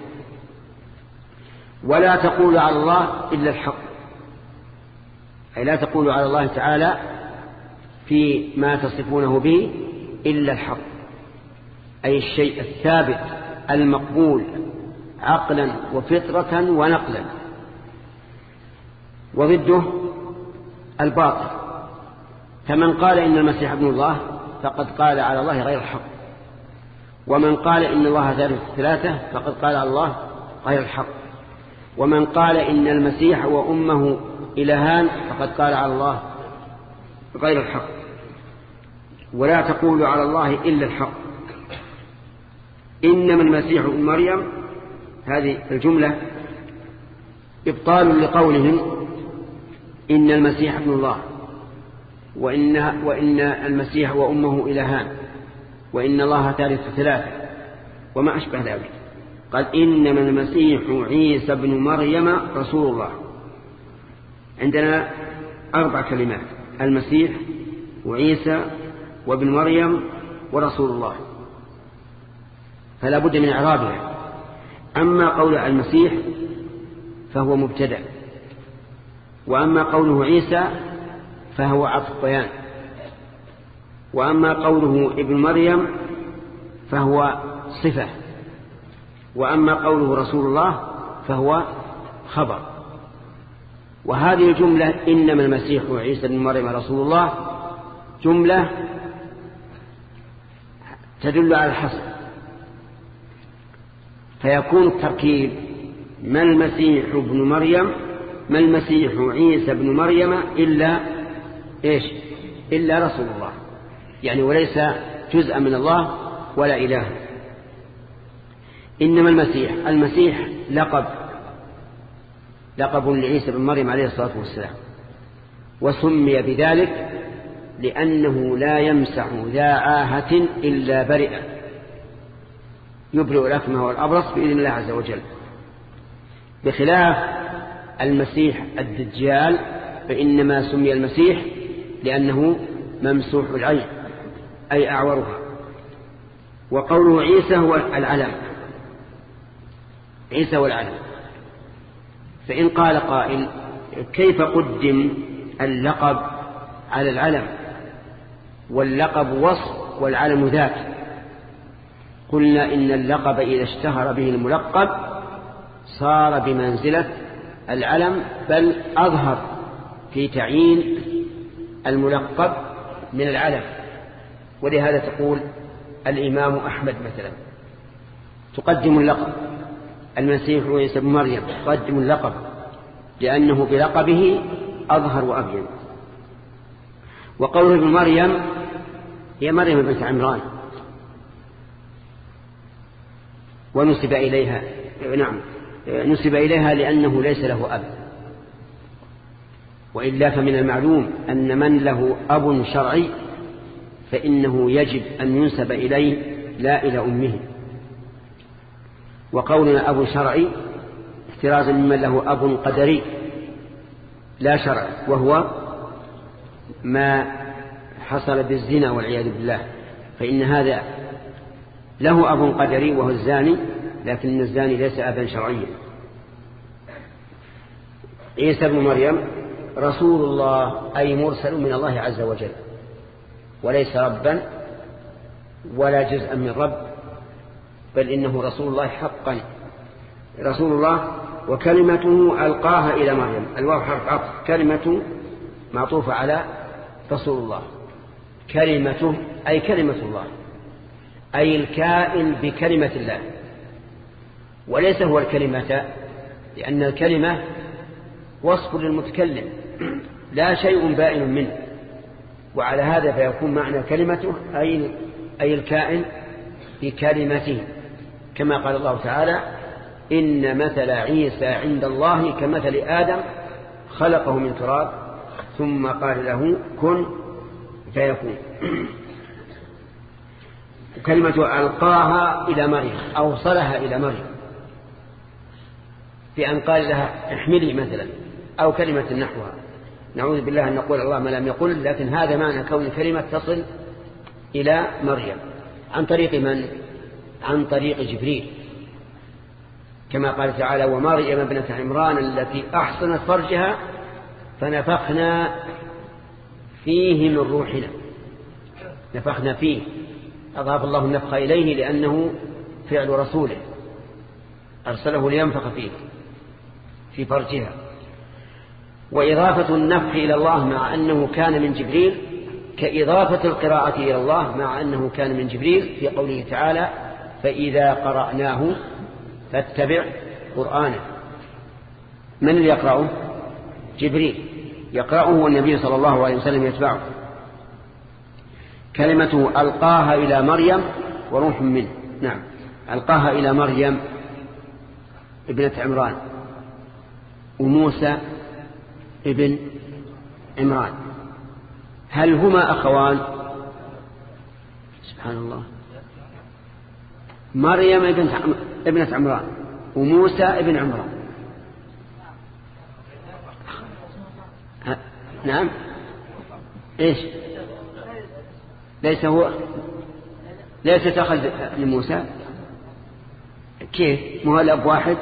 ولا تقولوا على الله إلا الحق، أي لا تقولوا على الله تعالى فيما تصفونه به إلا الحق، أي الشيء الثابت المقبول عقلا وفطرة ونقلا. وضده الباطل. فمن قال إن المسيح ابن الله فقد قال على الله غير الحق، ومن قال إن الله ثالث ثلاثة فقد قال على الله غير الحق، ومن قال إن المسيح وأمه إلهان فقد قال على الله غير الحق. ولا تقولوا على الله إلا الحق. إنما المسيح ابن مريم، هذه الجملة إبطال لقولهم إن المسيح ابن الله، وإن, وإن المسيح وأمه إلهان، وإن الله ثالث ثلاثة وما أشبه ذلك. قال إنما المسيح عيسى بن مريم رسول الله. عندنا أربع كلمات: المسيح وعيسى وابن مريم ورسول الله، فلا بد من إعرابها. أما قول المسيح فهو مبتدأ، وأما قوله عيسى فهو عطف بيان، وأما قوله ابن مريم فهو صفة، وأما قوله رسول الله فهو خبر. وهذه الجملة إنما المسيح وعيسى بن مريم رسول الله جملة تدل على الحصر، فيكون التركيب ما المسيح ابن مريم ما المسيح عيسى بن مريم إلا إيش؟ إلا رسول الله، يعني وليس جزءا من الله ولا إله. إنما المسيح، المسيح لقب لقب لعيسى بن مريم عليه الصلاة والسلام، وسمي بذلك لأنه لا يمسح ذا عاهة إلا برئا، يبرئ الأكمه والأبرص بإذن الله عز وجل، بخلاف المسيح الدجال فإنما سمي المسيح لأنه ممسوح العين أي أعورها. وقوله عيسى هو العلم، عيسى هو العلم. فإن قال قائل كيف قدم اللقب على العلم واللقب وصف والعلم ذات؟ قلنا إن اللقب إذا اشتهر به الملقب صار بمنزلة العلم، بل أظهر في تعيين الملقب من العلم. ولهذا تقول الإمام أحمد مثلا تقدم اللقب، المسيح عيسى بن مريم تقدم اللقب لأنه بلقبه أظهر وأبين. وقوله ابن مريم هي مريم بنت عمران، ونسب إليها نعم نسب إليها لأنه ليس له أب، وإلا فمن المعلوم أن من له أب شرعي فإنه يجب أن ينسب إليه لا إلى أمه. وقولنا أب شرعي احترازا ممن له أب قدري لا شرع، وهو ما حصل بالزنا والعياذ بالله، فإن هذا له أب قدري وهو الزاني، لكن الزاني ليس أبا شرعيا. عيسى بن مريم رسول الله أي مرسل من الله عز وجل، وليس ربا ولا جزءا من رب، بل إنه رسول الله حقا، رسول الله. وكلمته ألقاها إلى مريم، الواو حرف عطف، كلمة معطوفة على رسول الله، كلمته أي كلمة الله، أي الكائن بكلمة الله، وليس هو الكلمة، لأن الكلمة وصف للمتكلم لا شيء بائن منه، وعلى هذا فيكون معنى كلمته أي, أي الكائن بكلمته، كما قال الله تعالى إن مثل عيسى عند الله كمثل آدم خلقه من تراب ثم قال له كن فيكون. كلمة ألقاها إلى مريم، أوصلها إلى مريم بأن قال لها احملي مثلا، أو كلمة نحوها. نعوذ بالله أن نقول الله ما لم يقل، لكن هذا معنى كون كلمة تصل إلى مريم. عن طريق من؟ عن طريق جبريل، كما قال تعالى ومريم ابنة عمران التي أحصنت فرجها فنفخنا فيه من روحنا. نفخنا فيه، أضاف الله النفخ إليه لأنه فعل رسوله أرسله لينفخ فيه في فرجها. وإضافة النفخ إلى الله مع أنه كان من جبريل كإضافة القراءة إلى الله مع أنه كان من جبريل في قوله تعالى فإذا قرأناه فاتبع قرآنه. من اللي يقرأه؟ جبريل يقرأه والنبي صلى الله عليه وسلم يتبعه. كلمته ألقاها إلى مريم وروح منه. نعم ألقاها إلى مريم ابنة عمران وموسى ابن عمران. هل هما أخوان؟ سبحان الله. مريم ابنة عمران وموسى ابن عمران. نعم إيش ليس هو ليس تأخذ لموسى كيف مو الأب واحد؟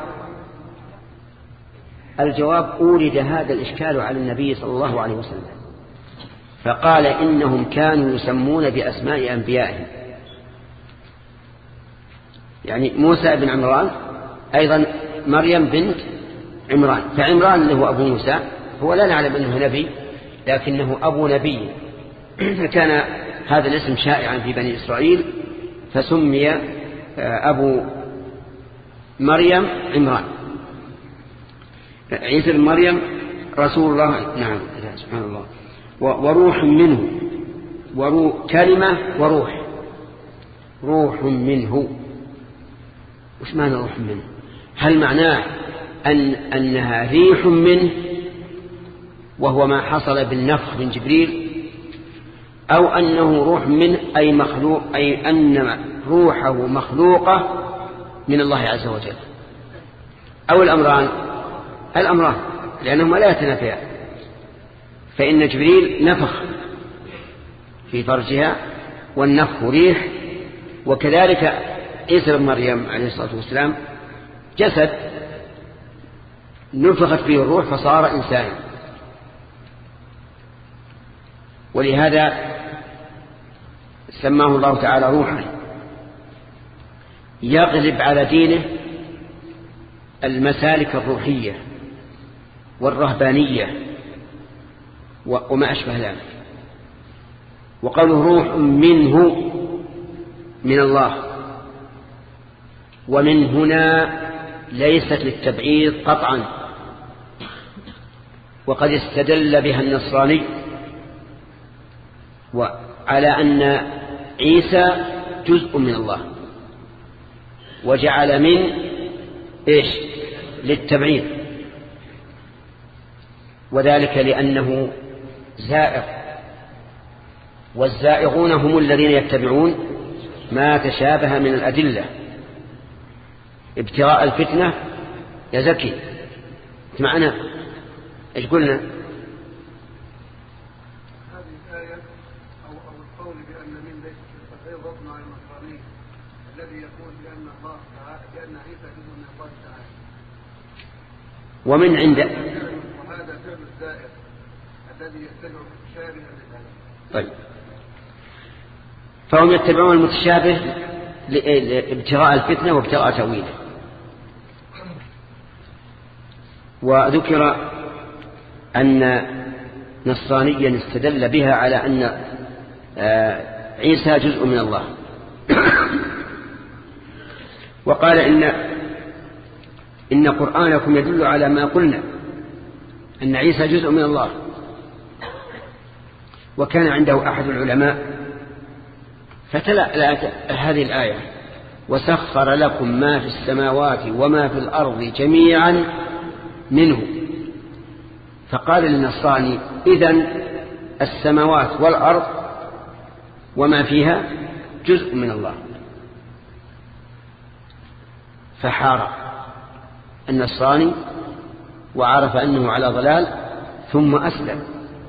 الجواب أورد هذا الإشكال على النبي صلى الله عليه وسلم فقال إنهم كانوا يسمون بأسماء أنبيائهم. يعني موسى بن عمران أيضا مريم بنت عمران. فعمران اللي هو أبو موسى هو لا نعلم أنه نبي لكنه أبو نبي فكان هذا الاسم شائعا في بني إسرائيل فسمي أبو مريم عمران. عيسى بن مريم رسول الله. نعم سبحان الله. وروح منه وروح كلمة وروح روح منه. وش معنى روح منه؟ هل معناه أن أنها ريح منه وهو ما حصل بالنفخ من جبريل أو أنه روح منه أي مخلوق أي أن روحه مخلوقة من الله عز وجل أو الأمران؟ الأمران لأنهما لا يتنافيان. فإن جبريل نفخ في فرجها والنفخ ريح وكذلك عيسى بن مريم عليه الصلاة والسلام جسد نفخت فيه الروح فصار إنسانا. ولهذا سماه الله تعالى روحا يغلب على دينه المسالك الروحية والرهبانية وما أشبه ذلك. وقوله روح منه من الله ومن هنا ليست للتبعيض قطعا وقد استدل بها النصراني وعلى أن عيسى جزء من الله وجعل من إيش للتبعيض وذلك لأنه زائغ والزائغون هم الذين يتبعون ما تشابه من الأدلة ابتغاء الفتنة يا زكي معنا ايش قلنا؟ هذه الآية أو القول بأن من ليس تتفيض مع النصراني الذي يقول بأن الله تعالى بأن عيسى جزء من الله تعالى ومن عند وهذا فعل الزائر الذي يتبع متشابها للآية. طيب فهم يتبعون المتشابه لابتغاء الفتنة وابتغاء تأويله. وذكر أن نصرانيا استدل بها على أن عيسى جزء من الله وقال إن إن قرآنكم يدل على ما قلنا أن عيسى جزء من الله. وكان عنده أحد العلماء فتلا هذه الآية وسخر لكم ما في السماوات وما في الأرض جميعا منه. فقال للنصراني إذن السماوات والأرض وما فيها جزء من الله. فحار النصراني وعرف أنه على ضلال ثم أسلم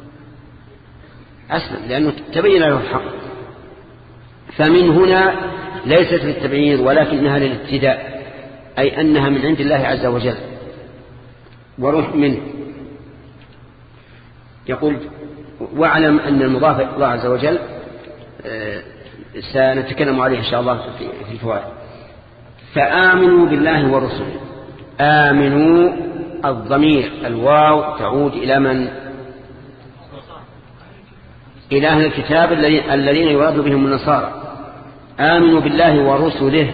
أسلم لأنه تبين له الحق. فمن هنا ليست للتبعيض ولكنها للابتداء أي أنها من عند الله عز وجل وروح منه. يقول واعلم أن المضاف إلى الله عز وجل سنتكلم عليه إن شاء الله في الفوائد. فآمنوا بالله ورسله. آمنوا الضمير الواو تعود إلى من؟ إلى أهل الكتاب الذين يراد بهم النصارى. آمنوا بالله ورسله،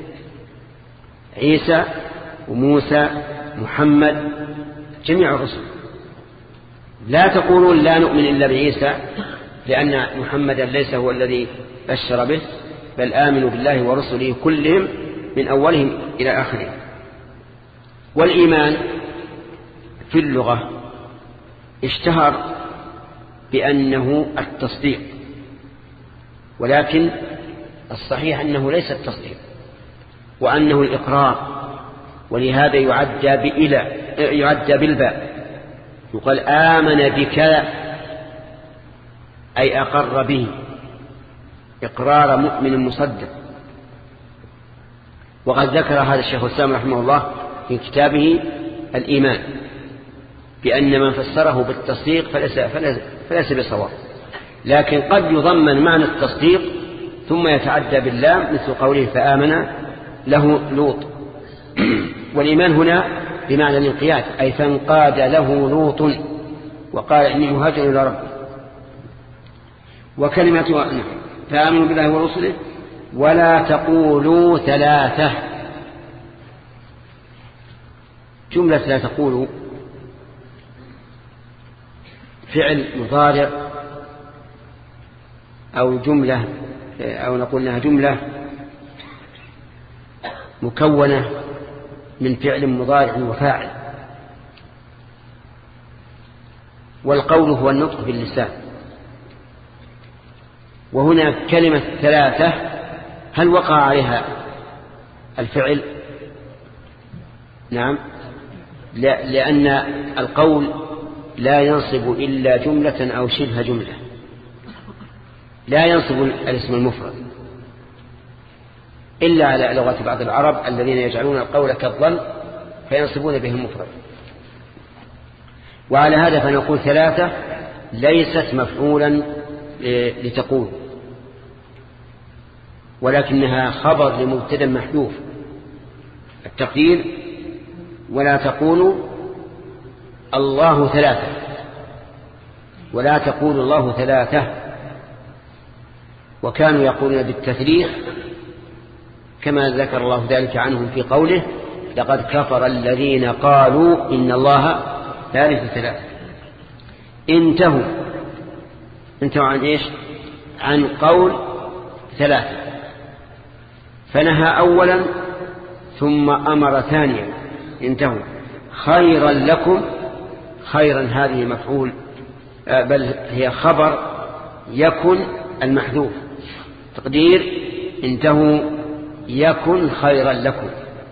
عيسى وموسى محمد جميع الرسل. لا تقولون لا نؤمن إلا بعيسى لأن محمدا ليس هو الذي بشر به، بل آمنوا بالله ورسله كلهم من أولهم إلى آخرهم. والإيمان في اللغة اشتهر بأنه التصديق، ولكن الصحيح أنه ليس التصديق وأنه الإقرار، ولهذا يعدى بإلى يعدى بالباء، يقال آمن بك أي أقر به، إقرار مؤمن مصدق. وقد ذكر هذا الشيخ الإسلام رحمه الله في كتابه الإيمان بأن من فسره بالتصديق فليس, فليس, فليس بصواب، لكن قد يضمن معنى التصديق ثم يتعدى باللام مثل قوله فآمن له لوط. والإيمان هنا بمعنى الانقياد، أي فانقاد له لوط وقال إني مهاجر إلى ربي. وكلمة فآمنوا بالله ورسله ولا تقولوا ثلاثة. جملة لا تقولوا فعل مضارع أو جملة أو نقول لها جملة مكونة من فعل مضارع وفاعل، والقول هو النطق باللسان. وهنا كلمة ثلاثة هل وقع عليها الفعل؟ نعم، لا، لأن القول لا ينصب إلا جملة أو شبه جملة، لا ينصب الاسم المفرد إلا على لغة بعض العرب الذين يجعلون القول كالظن فينصبون به المفرد. وعلى هذا فنقول ثلاثة ليست مفعولا لتقول، ولكنها خبر لمبتدا محذوف. التقدير ولا تقولوا الله ثلاثة، ولا تقول الله ثلاثة. وكانوا يقولون بالتثليث كما ذكر الله ذلك عنهم في قوله لقد كفر الذين قالوا إن الله ثالث ثلاثة. انتهوا انتهوا عن إيش؟ عن قول ثلاثة، فنهى أولا ثم أمر ثانيا. انتهوا خيرا لكم، خيرا هذه مفعول بل هي خبر يكن المحذوف، تقدير انتهوا يكن خيرا لكم.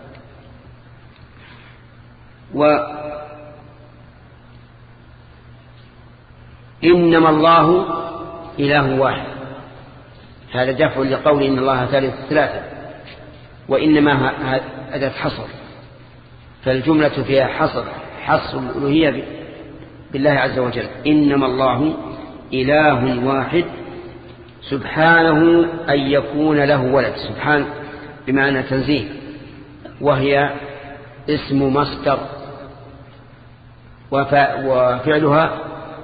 وإنما الله إله واحد، هذا دفع لقول إن الله ثالث ثلاثة، وإنما أداة حصر، فالجملة فيها حصر حصر الألوهية بالله عز وجل. إنما الله إله واحد سبحانه أن يكون له ولد، سبحان بمعنى تنزيه، وهي اسم مصدر وفعلها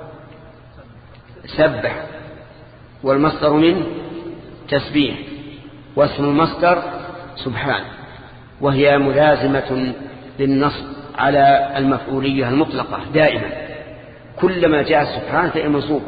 سبح، والمصدر من تسبيح، واسم المصدر سبحان، وهي ملازمة للنصب على المفعولية المطلقة دائما، كلما جاء سبحان فهي منصوبة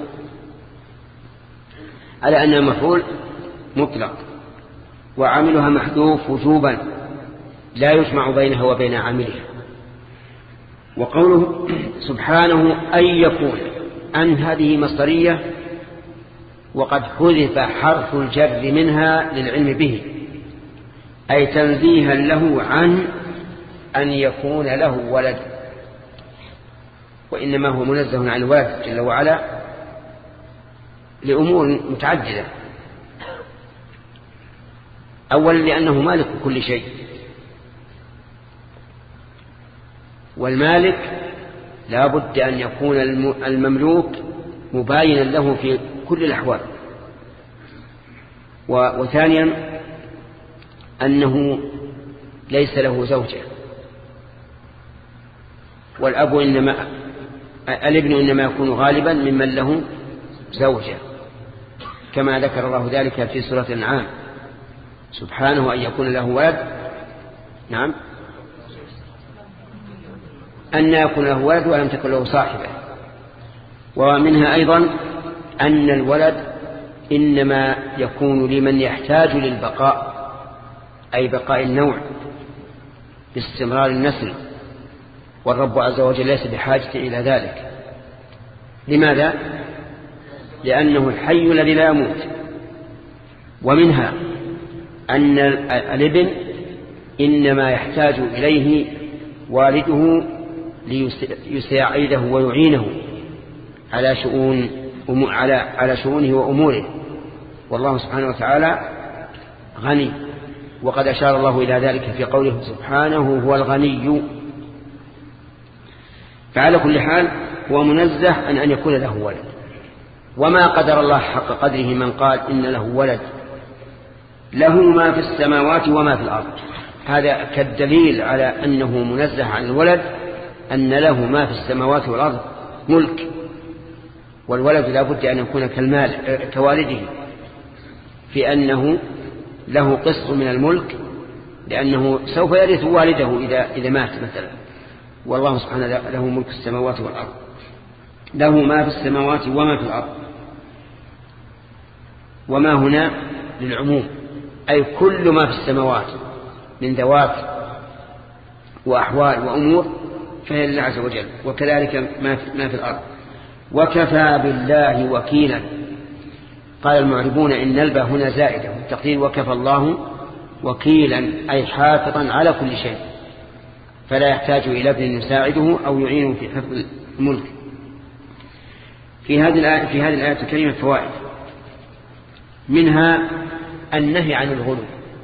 على أنها مفعول مطلق، وعاملها محذوف وجوبا لا يجمع بينها وبين عاملها. وقوله سبحانه أن يكون، أن هذه مصدرية وقد حذف حرف الجر منها للعلم به، أي تنزيها له عن أن يكون له ولد، وإنما هو منزه عن الولد جل وعلا لأمور متعددة. أولا لأنه مالك كل شيء، والمالك لا بد أن يكون المملوك مباينا له في كل الأحوال. وثانيا أنه ليس له زوجة، والأب إنما الابن إنما يكون غالبا ممن له زوجة، كما ذكر الله ذلك في سورة الأنعام سبحانه أن يكون له ولد. نعم، أن يكون له ولد ولم تكن له صاحبة. ومنها أيضا أن الولد إنما يكون لمن يحتاج للبقاء، أي بقاء النوع باستمرار النسل، والرب عز وجل ليس بحاجة إلى ذلك. لماذا؟ لأنه الحي الذي لا يموت. ومنها أن الابن إنما يحتاج إليه والده ليساعده ويعينه على شؤون على على شؤونه وأموره، والله سبحانه وتعالى غني، وقد أشار الله إلى ذلك في قوله سبحانه هو الغني. فعلى كل حال هو منزه عن أن يكون له ولد، وما قدر الله حق قدره من قال إن له ولد. له ما في السماوات وما في الأرض، هذا كالدليل على أنه منزه عن الولد، أن له ما في السماوات والأرض ملك، والولد لا بد أن يكون كالمال كوالده في أنه له قسط من الملك، لأنه سوف يرث والده إذا, إذا مات مثلا. والله سبحانه له ملك السماوات والأرض، له ما في السماوات وما في الأرض. وما هنا للعموم، أي كل ما في السماوات من ذوات وأحوال وأمور فهي لله عز وجل، وكذلك ما في الأرض. وكفى بالله وكيلا. قال المعربون إن الباء هنا زائدة، والتقدير وكفى الله وكيلا، أي حافظا على كل شيء، فلا يحتاج إلى ابن يساعده أو يعينه في حفظ الملك. في هذه الآية في هذه الآية الكريمة فوائد، منها النهي عن الغلو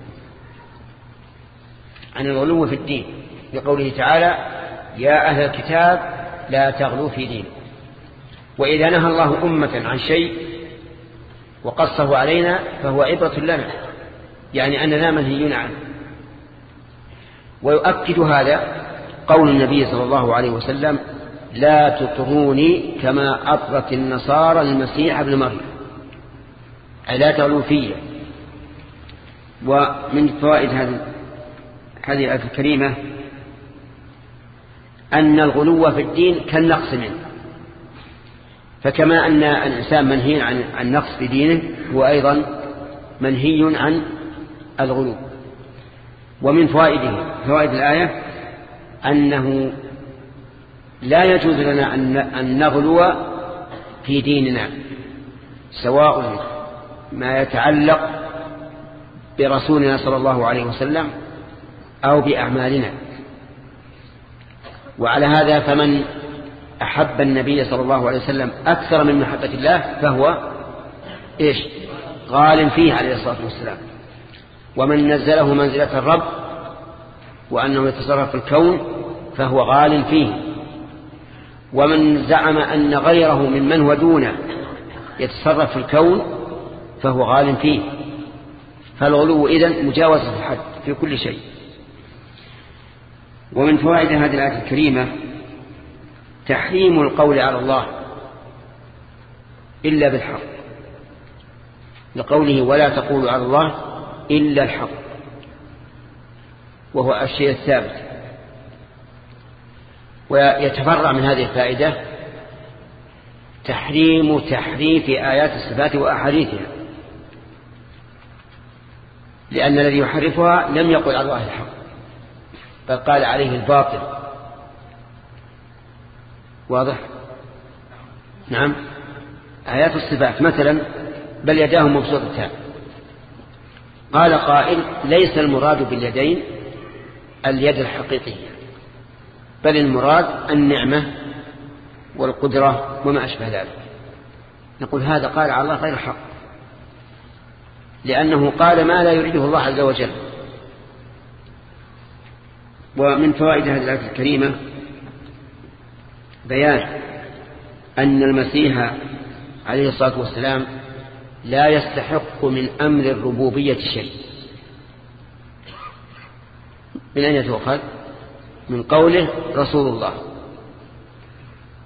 عن الغلو في الدين، لقوله تعالى يا أهل الكتاب لا تغلوا في دين. وإذا نهى الله أمة عن شيء وقصه علينا فهو عبرة لنا، يعني أننا منهيون عنه. ويؤكد هذا قول النبي صلى الله عليه وسلم لا تطروني كما أطرت النصارى المسيح ابن مريم، أي لا تغلوا فيه. ومن فوائد هذه الآية الكريمة أن الغلو في الدين كالنقص منه، فكما أن الإنسان منهي عن النقص في دينه هو أيضا منهي عن الغلو. ومن فوائده فوائد الآية أنه لا يجوز لنا أن نغلو في ديننا، سواء ما يتعلق برسولنا صلى الله عليه وسلم أو بأعمالنا. وعلى هذا فمن أحب النبي صلى الله عليه وسلم أكثر من محبة الله فهو إيش؟ غال فيه عليه الصلاة والسلام. ومن نزله منزلة الرب وأنه يتصرف في الكون فهو غال فيه. ومن زعم أن غيره ممن هو دونه يتصرف في الكون فهو غال فيه. فالغلو إذن مجاوزة الحد في كل شيء. ومن فوائد هذه الآية الكريمة تحريم القول على الله إلا بالحق، لقوله ولا تقولوا على الله إلا الحق، وهو الشيء الثابت. ويتفرع من هذه الفائدة تحريم تحريف آيات الصفات وأحاديثها، لأن الذي يحرفها لم يقل على الله الحق بل قال عليه الباطل. واضح؟ نعم. آيات الصفات مثلا بل يداه مبسوطتان، قال قائل ليس المراد باليدين اليد الحقيقية، بل المراد النعمة والقدرة وما أشبه ذلك. نقول هذا قال على الله غير الحق، لأنه قال ما لا يريده الله عز وجل. ومن فوائد هذه الآية الكريمة بيان أن المسيح عليه الصلاة والسلام لا يستحق من أمر الربوبية شيء. من أين تؤخذ؟ من قوله رسول الله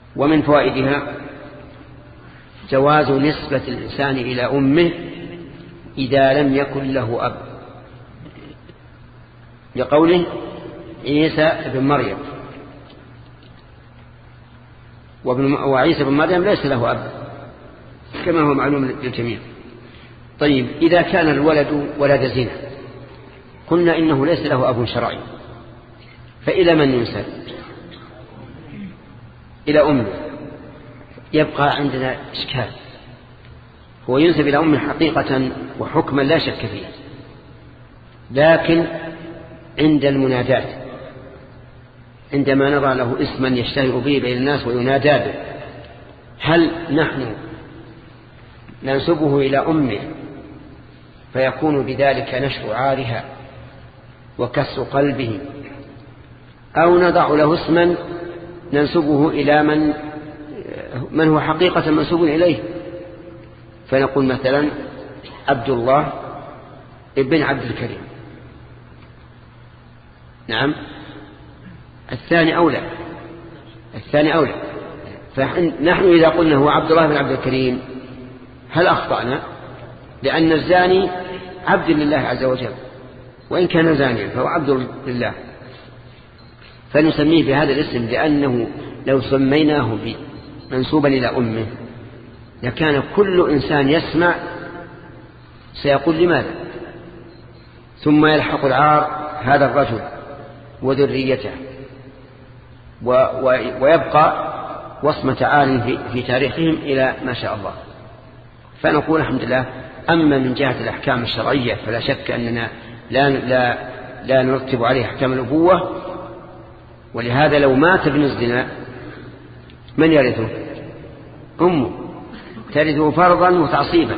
ومن فوائدها جواز نسبة الإنسان إلى أمه إذا لم يكن له أب، لقوله عيسى بن مريم، وعيسى بن مريم ليس له أب كما هو معلوم للجميع. طيب إذا كان الولد ولد زنا قلنا إنه ليس له أب شرعي، فإلى من ينسب؟ إلى أمه. يبقى عندنا إشكال، هو ينسب إلى أمه حقيقة وحكما لا شك فيه، لكن عند المنادات عندما نضع له اسما يشتهر به بين الناس وينادى به، هل نحن ننسبه إلى أمه فيكون بذلك نشر عارها وكسر قلبه، أو نضع له اسما ننسبه إلى من من هو حقيقة منسوب إليه، فنقول مثلا عبد الله ابن عبد الكريم. نعم، الثاني أولى الثاني أولى فنحن إذا قلنا هو عبد الله بن عبد الكريم هل أخطأنا؟ لأن الزاني عبد لله عز وجل، وإن كان زانيا فهو عبد لله، فنسميه بهذا الاسم، لأنه لو سميناه منسوبا إلى أمه لكان كل إنسان يسمع سيقول لماذا، ثم يلحق العار هذا الرجل وذريته، ويبقى وصمة عار في, في تاريخهم إلى ما شاء الله. فنقول الحمد لله. أما من جهة الأحكام الشرعية فلا شك أننا لا, لا, لا نرتب عليه أحكام الأبوة، ولهذا لو مات ابن الزنا من يرثه؟ أمه ترثه فرضا وتعصيبا.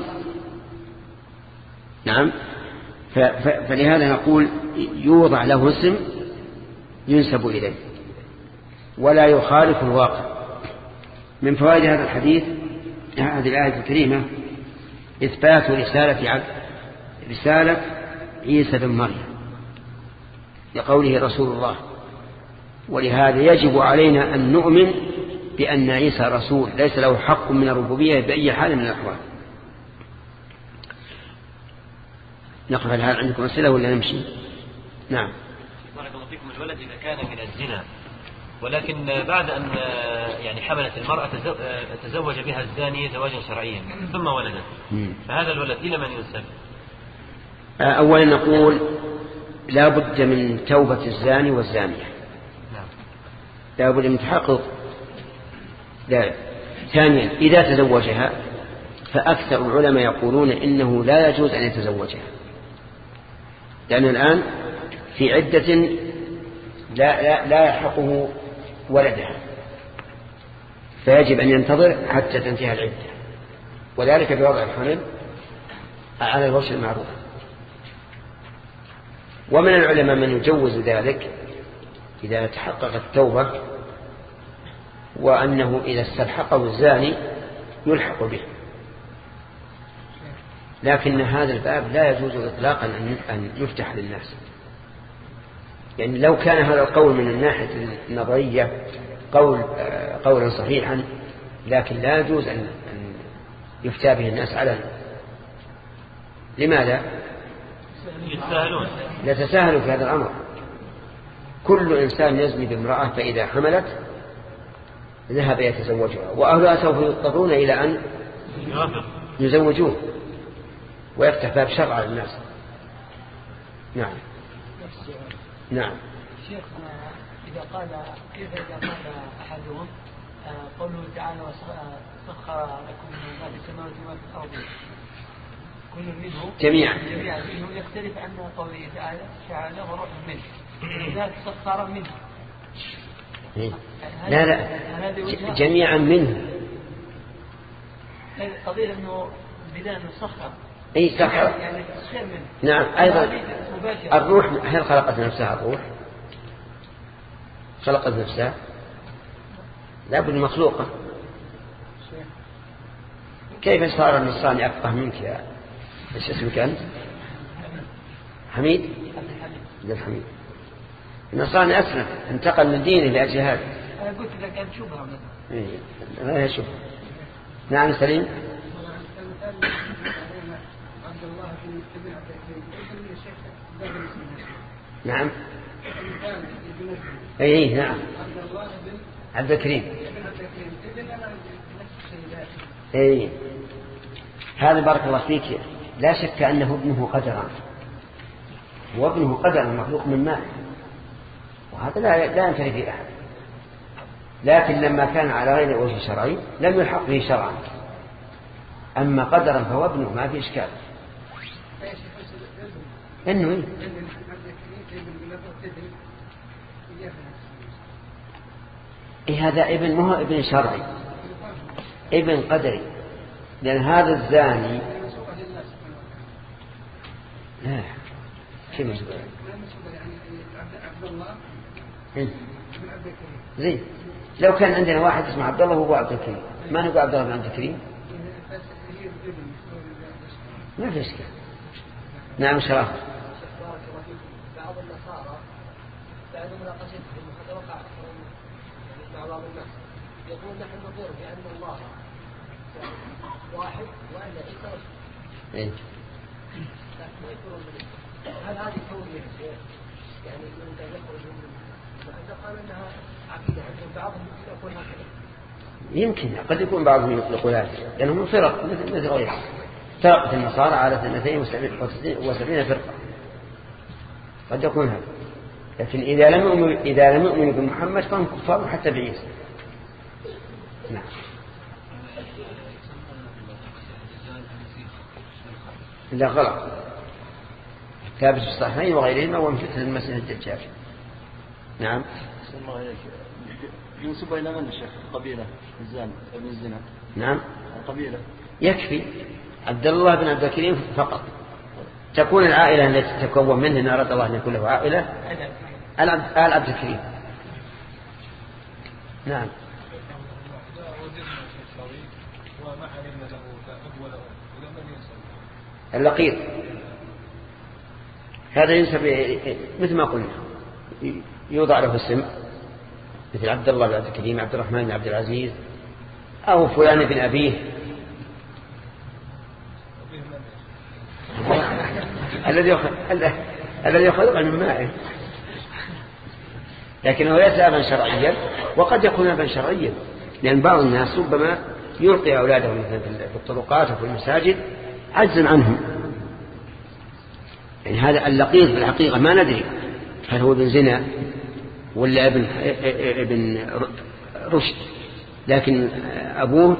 نعم، فلهذا نقول يوضع له اسم ينسب إليه ولا يخالف الواقع. من فوائد هذا الحديث هذه الآية الكريمة إثبات رسالة عبد رسالة عيسى بن مريم لقوله رسول الله، ولهذا يجب علينا أن نؤمن بأن عيسى رسول ليس له حق من الربوبية بأي حال من الأحوال. نقف هل عندكم أسئلة ولا نمشي؟ نعم. بارك الله فيكم. الولد إذا كان من الزنا ولكن بعد أن يعني حملت المرأة تزوج بها الزاني زواجا شرعيا ثم ولدت، فهذا الولد إلى من ينسب؟ أولا نقول لا بد من توبة الزاني والزانية، لا بد من تحقق ذلك. ثانيا إذا تزوجها فأكثر العلماء يقولون إنه لا يجوز أن يتزوجها، لأن الآن في عدة لا, لا, لا يحقه ولدها، فيجب أن ينتظر حتى تنتهي العدة، وذلك بوضع الحمل على الوجه المعروف. ومن العلماء من يجوز ذلك إذا تحققت التوبة، وأنه إذا استلحقه الزاني يلحق به، لكن هذا الباب لا يجوز إطلاقا أن يفتح للناس. يعني لو كان هذا القول من الناحية النظرية قول قولا صحيحا، لكن لا يجوز أن يفتى به الناس علنا. لماذا؟ يتساهلون يتساهلوا في هذا الأمر. كل إنسان يزني بامرأة فإذا حملت ذهب يتزوجها، وأهلها سوف يضطرون إلى أن يزوجوه ويفتح باب شرع على الناس. نعم. نعم. شيخ إذا قال كيف إذا قال أحدهم قوله تعالى وسخر لكم ما في السماوات وما في الأرض كل منه جميعا جميعا منه يختلف عن قوله تعالى تعالى وروح منه، لذلك سخر منه. لا لا جميعا منه. قضية أنه بداية سخر أي سخر يعني تسخير منه. نعم. أيضا الروح هل خلقت نفسها؟ الروح خلقت نفسها؟ لا بد مخلوقة. كيف صار النصراني أفقه منك يا ايش اسمك أنت؟ حميد؟ عبد الحميد. النصراني أسلم انتقل من دينه لأجل هذا. أنا قلت إذا كان شبهة مثلا. إيه لا هي شبهة. نعم سليم. عبد الله بن عبد الكريم الشيخ نعم. اي نعم. عبد الله بن عبد الكريم. عبد الكريم ابن نفس اي هذا بارك الله فيك لا شك انه ابنه قدرا، وابنه قدرا مخلوق من ماء، وهذا لا لا ينفرد فيه احد، لكن لما كان على غير وجه شرعي لم يلحق به شرعا. اما قدرا فهو ابنه ما في اشكال. انه إيه هذا ابن مو ابن شرعي، ابن قدري، لأن هذا الزاني لا كيف مسؤول زين. لو كان عندنا واحد اسمه عبد الله وهو عبد الكريم ما نقول عبد الله بن عبد الكريم ما في اشكال. نعم شرف. بعض النصارى بعد مناقشتهم وقد وقع مع بعض الناس يقول نحن نقر بأن الله واحد وأن عيسى إيه. هل هذه توجيه يعني من يخرج من فأنت قال أنها عقيدة عند بعضهم يقول هكذا؟ يمكن قد يكون بعضهم يقول هذا لأنهم فرق مثل مثل غيرهم. فرقة النصارى على اثنتين وسبعين فرقة قد يكون هذا، لكن إذا لم يؤمنوا إذا لم يؤمنوا بمحمد فهم كفار حتى بعيسى. نعم. لا غلط ثابت في الصحيحين وغيرهما ومن فتنة المسيح الدجال. نعم. ينسب إلى من الشيخ؟ قبيلة الزان ابن الزنا. نعم. قبيلة يكفي عبد الله بن عبد الكريم فقط تكون العائلة التي تتكون منه إن أراد الله أن يكون له عائلة آل عبد الكريم. نعم. اللقيط هذا ينسب مثل ما قلنا يوضع له اسم مثل عبد الله بن عبد الكريم، عبد الرحمن بن عبد العزيز، أو فلان بن أبيه الذي الذي خلق من ماء، لكنه ليس أبا شرعيا، وقد يكون أبا شرعيا لأن بعض الناس ربما يلقي أولادهم مثلا في الطرقات وفي المساجد عجزا عنهم. يعني هذا اللقيط في الحقيقة ما ندري هل هو ابن زنا ولا ابن ابن رشد، لكن أبوه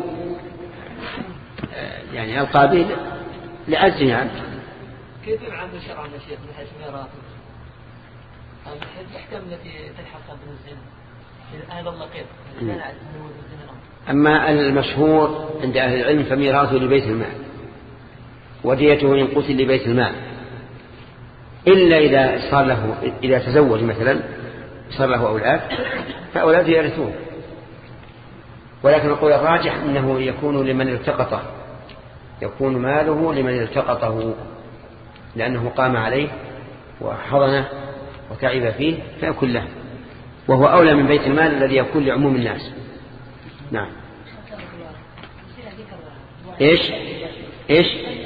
يعني القابل لعجزه عنه. كيف يعامل شرعا يا شيخ من حيث ميراثه؟ من حيث الأحكام التي تلحق بن الزنا هذا اللقيط لا نعرف أنه الزنا. أما المشهور عند أهل العلم فميراثه لبيت المال وديته إن قتل لبيت المال، إلا إذا صار له إذا تزوج مثلا صار له أولاد فأولاده يرثون، ولكن القول الراجح أنه يكون لمن التقطه، يكون ماله لمن التقطه لأنه قام عليه وحضنه وتعب فيه فيكون له، وهو أولى من بيت المال الذي يكون لعموم الناس. نعم. إيش إيش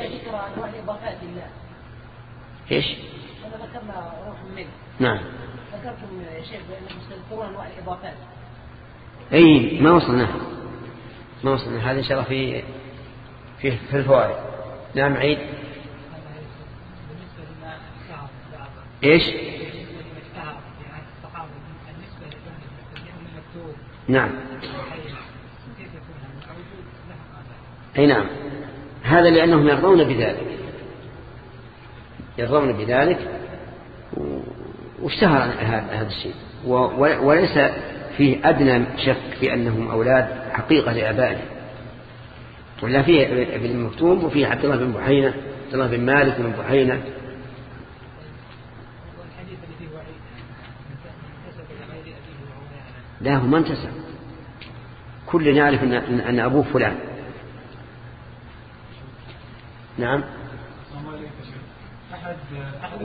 إيش أنا ذكرنا روح منه. نعم. ذكرتم يا شيخ بأنهم يستذكرون أنواع الإضافات. أي ما وصلنا ما وصلنا هذا إن شاء الله في في في الفوائد. نعم عيد. إيش؟ نعم. أي نعم. هذا لأنهم يرضون بذلك يرضون بذلك واشتهر هذا الشيء، وليس فيه أدنى شك في أنهم أولاد حقيقة لآبائهم، ولا فيه ابن مكتوم وفيه عبد الله بن بحينة، عبد الله بن مالك بن بحينة. لا هو ما انتسب، كل يعرف أن, أن أبوه فلان. نعم. أحد أحد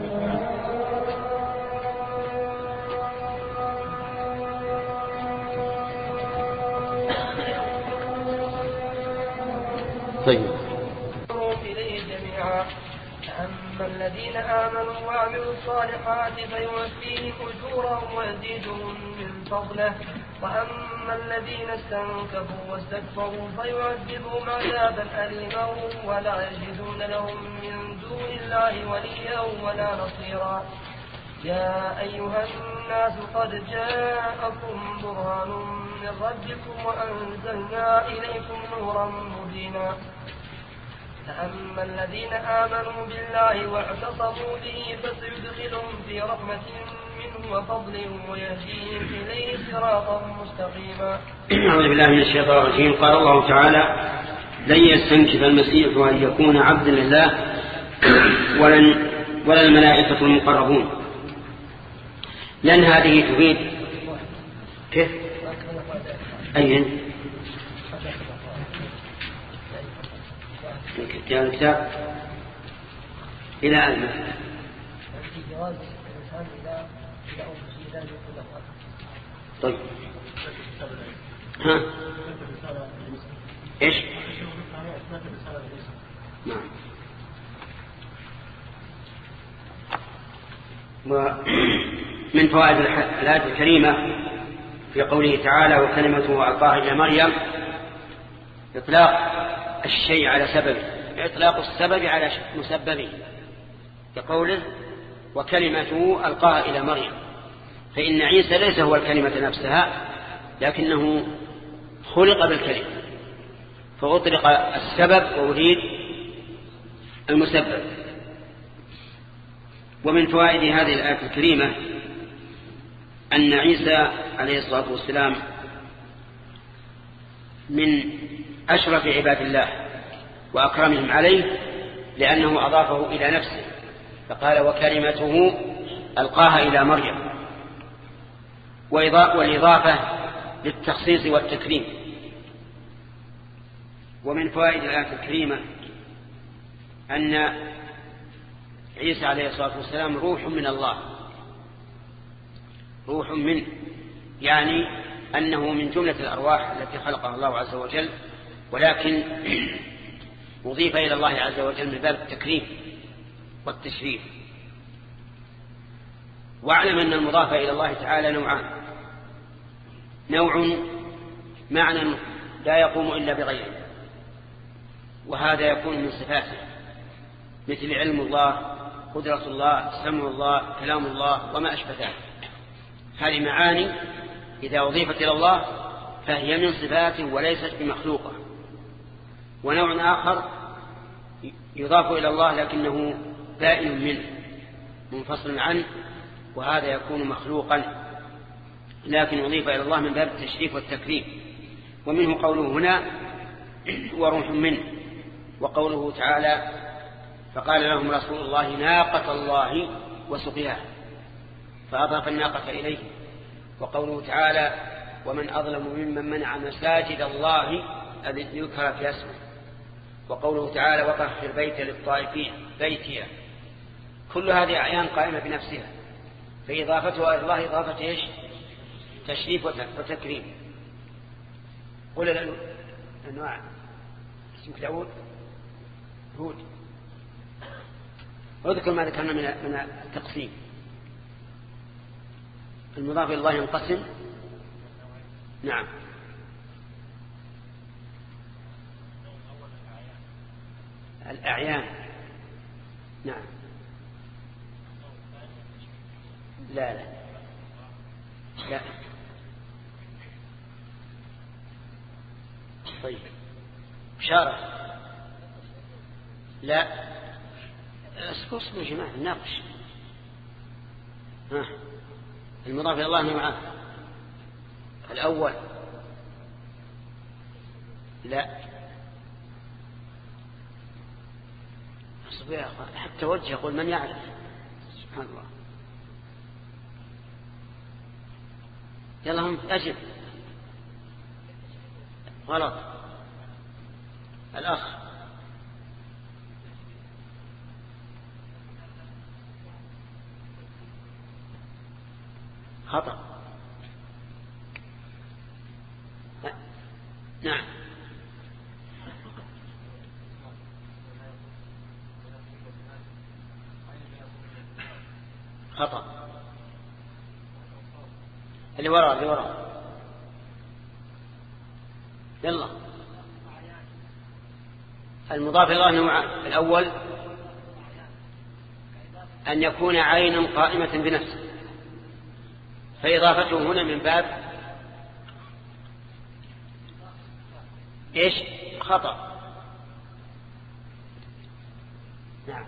طيب. إليه جميعا. أما الذين آمنوا وعملوا الصالحات فيوفيهم أجورهم ويزيدهم من فضله، وأما الذين استنكفوا واستكبروا فيعذبهم عذابا أليما ولا يجدون لهم من دون الله وليا ولا نصيرا. يا أيها الناس قد جاءكم برهان من ربكم وأنزلنا إليكم نورا مبينا. فأما الذين آمنوا بالله واعتصموا به فسيدخلهم في رحمة منه وفضل ويهديهم إليه صراطا مستقيما. أعوذ بالله من الشيطان الرجيم. قال الله تعالى: لن يستنكف المسيح أن يكون عبدا لله ولن ولا الملائكة المقربون. لأن هذه تفيد كيف؟ أين؟ كتاب الكتاب إلى أين؟ طيب. ها؟ إيش؟ نعم. ومن فوائد الآية الكريمة في قوله تعالى: وكلمته ألقاها إلى مريم، إطلاق الشيء على سببه، إطلاق السبب على مسببه، كقوله: وكلمته ألقاها إلى مريم، فإن عيسى ليس هو الكلمة نفسها، لكنه خلق بالكلمة، فأطلق السبب وأريد المسبب. ومن فوائد هذه الآية الكريمة أن عيسى عليه الصلاة والسلام من أشرف عباد الله وأكرمهم عليه، لأنه أضافه إلى نفسه، فقال: وكلمته ألقاها إلى مريم، والإضافة للتخصيص والتكريم. ومن فوائد الآية الكريمة أن عيسى عليه الصلاة والسلام روح من الله، روح منه، يعني أنه من جملة الأرواح التي خلقها الله عز وجل، ولكن أضيف إلى الله عز وجل من باب التكريم والتشريف. واعلم أن المضاف إلى الله تعالى نوعان: نوع معنى لا يقوم إلا بغيره، وهذا يكون من صفاته، مثل علم الله، قدرة الله، سمع الله، كلام الله، وما أشبه ذلك. هذه معاني إذا أضيفت إلى الله فهي من صفاته وليست بمخلوقة. ونوع آخر يضاف إلى الله لكنه بائن منه، منفصل عنه، وهذا يكون مخلوقا لكن أضيف إلى الله من باب التشريف والتكريم. ومنه قوله هنا: وروح منه، وقوله تعالى: فقال لهم رسول الله ناقة الله وسقياها، فأضاف الناقة إليه. وقوله تعالى: ومن أظلم ممن منع مساجد الله أن يذكر في اسمه. وقوله تعالى: وطهر البيت للطائفين بيتيا. كل هذه أعيان قائمة بنفسها، فإضافتها إلى الله إضافة إيش؟ تشريف وتكريم. قل الأنواع: اسمك داود، هود. واذكر ما ذكرنا من التقسيم. المضاف إلى الله ينقسم. نعم. الأعيان. نعم. لا لا لا. طيب. بشارة. لا. اسكتوا يا جماعة نناقش. ها. المضاف إلى الله نوعان: الأول لا حتى وجه يقول من يعرف. سبحان الله. يلا هم أجب. غلط. الأخ. خطأ. نعم. خطأ. اللي وراء اللي وراء يلا. المضاف إلى الله نوعان: الأول أن يكون عينا قائمة بنفسه، فإضافته هنا من باب إيش؟ خطأ. نعم.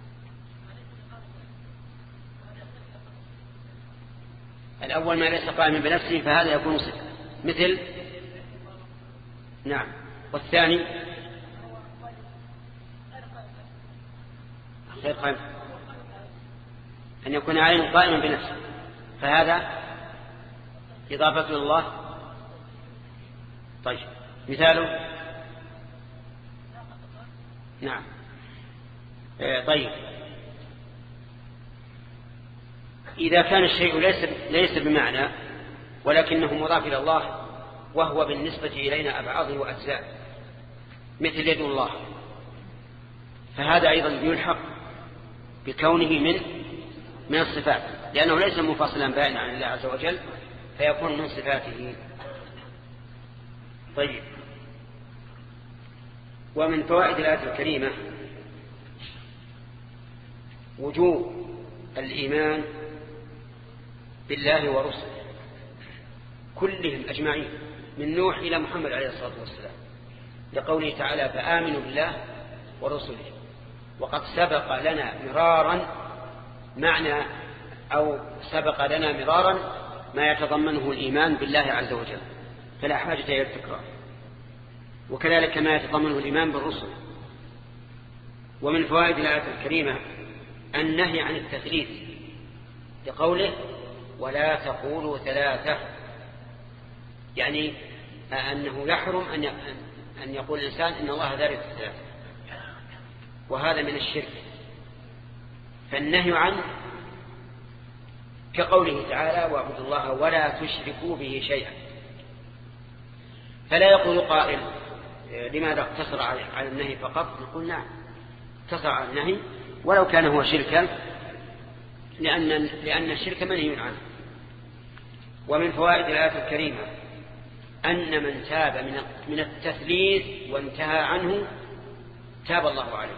الأول ما ليس قائما بنفسه فهذا يكون صفة مثل. نعم. والثاني غير قائم، أن يكون عين قائما بنفسه فهذا إضافة إلى الله. طيب مثاله. نعم. طيب إذا كان الشيء ليس ليس بمعنى ولكنه مضاف إلى الله وهو بالنسبة إلينا أبعاضه وأجزاء مثل يد الله، فهذا أيضا يلحق بكونه من من الصفات، لأنه ليس منفصلا بائنا عن الله عز وجل فيكون من صفاته. طيب ومن فوائد الآية الكريمة وجوب الإيمان بالله ورسله كلهم أجمعين من نوح إلى محمد عليه الصلاة والسلام، لقوله تعالى: فآمنوا بالله ورسله. وقد سبق لنا مرارا معنى أو سبق لنا مرارا ما يتضمنه الإيمان بالله عز وجل، فلا حاجة إلى التكرار. وكذلك ما يتضمنه الإيمان بالرسل. ومن فوائد الآية الكريمة النهي عن التثليث لقوله: ولا تقولوا ثلاثة، يعني أنه يحرم أن يقول الإنسان إن الله ثالث ثلاثة، وهذا من الشرك. فالنهي عنه كقوله تعالى: واعبدوا الله ولا تشركوا به شيئا. فلا يقول قائل: لماذا اقتصر على النهي فقط؟ نقول: نعم، اقتصر على النهي ولو كان هو شركا، لأن لأن الشرك منهي عنه. ومن فوائد الآية الكريمة أن من تاب من من التثليث وانتهى عنه تاب الله عليه،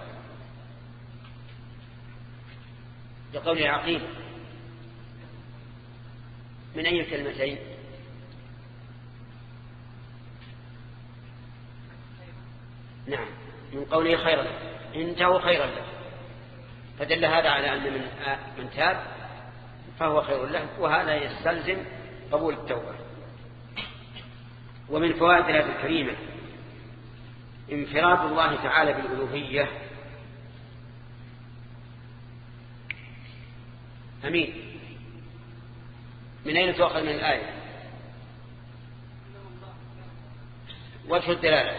لقول عقيل: من أي كلمتين؟ نعم، من قوله خيرا له، انتهوا خيرا له، فدل هذا على أن من من تاب فهو خير له، وهذا يستلزم قبول التوبة. ومن فوائد الآية الكريمة انفراد الله تعالى بالألوهية. أمين، من أين تؤخذ من الآية؟ وجه الدلالة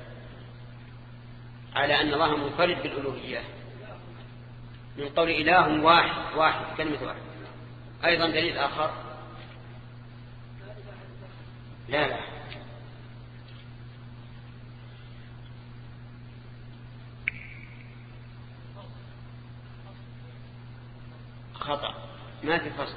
على أن الله منفرد بالألوهية من قول إله واحد، واحد كلمة واحد. أيضا دليل آخر: لا لا خطأ، ما في فصل.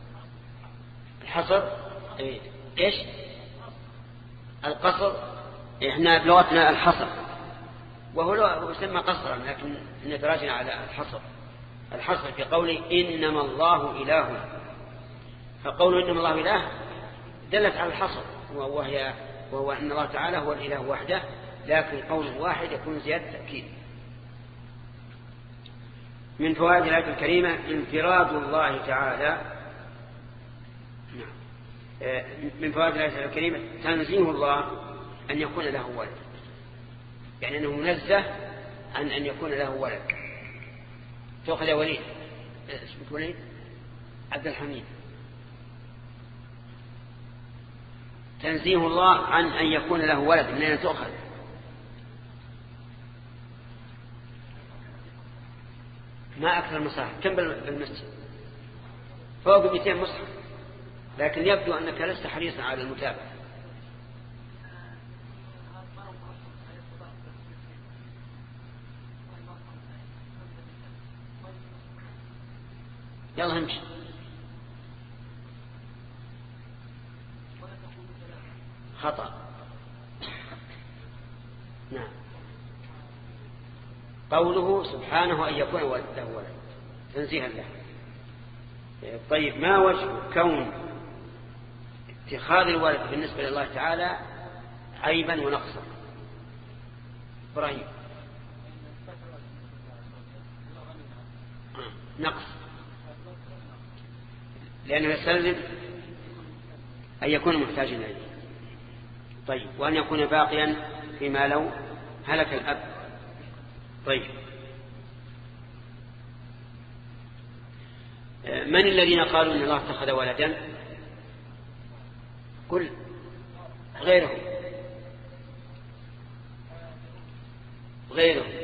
الحصر إيه؟ إيش القصر؟ إحنا بلغتنا الحصر، وهو يسمى قصرا، لكن ندرجنا على الحصر. الحصر في قوله إنما الله إله، فقوله إنما الله إله دلت على الحصر، وهي وهو أن الله تعالى هو الإله وحده، لكن قول واحد يكون زيادة تأكيد. من فوائد الآية الكريمة انفراد الله تعالى. من فوائد الآية الكريمة تنزيه الله أن يكون له ولد، يعني أنه منزه عن أن يكون له ولد. تأخذ يا وليد، اسمك وليد عبد الحميد. تنزيه الله عن أن يكون له ولد، من أين تأخذ؟ ما أكثر المصاحف، كم بالمسجد؟ فوق مئتين مصحف، لكن يبدو أنك لست حريصا على المتابعة. يلا امشي. خطأ. نعم. قوله سبحانه أن يكون له ولد تنزيها له. طيب ما وجه كون اتخاذ الولد بالنسبة لله تعالى عيبا ونقصا؟ إبراهيم. نقص لأنه يستلزم أن يكون محتاجا إليه. طيب وأن يكون باقيا فيما لو هلك الأب. طيب من الذين قالوا إن الله اتخذ ولدا؟ قل غيرهم غيرهم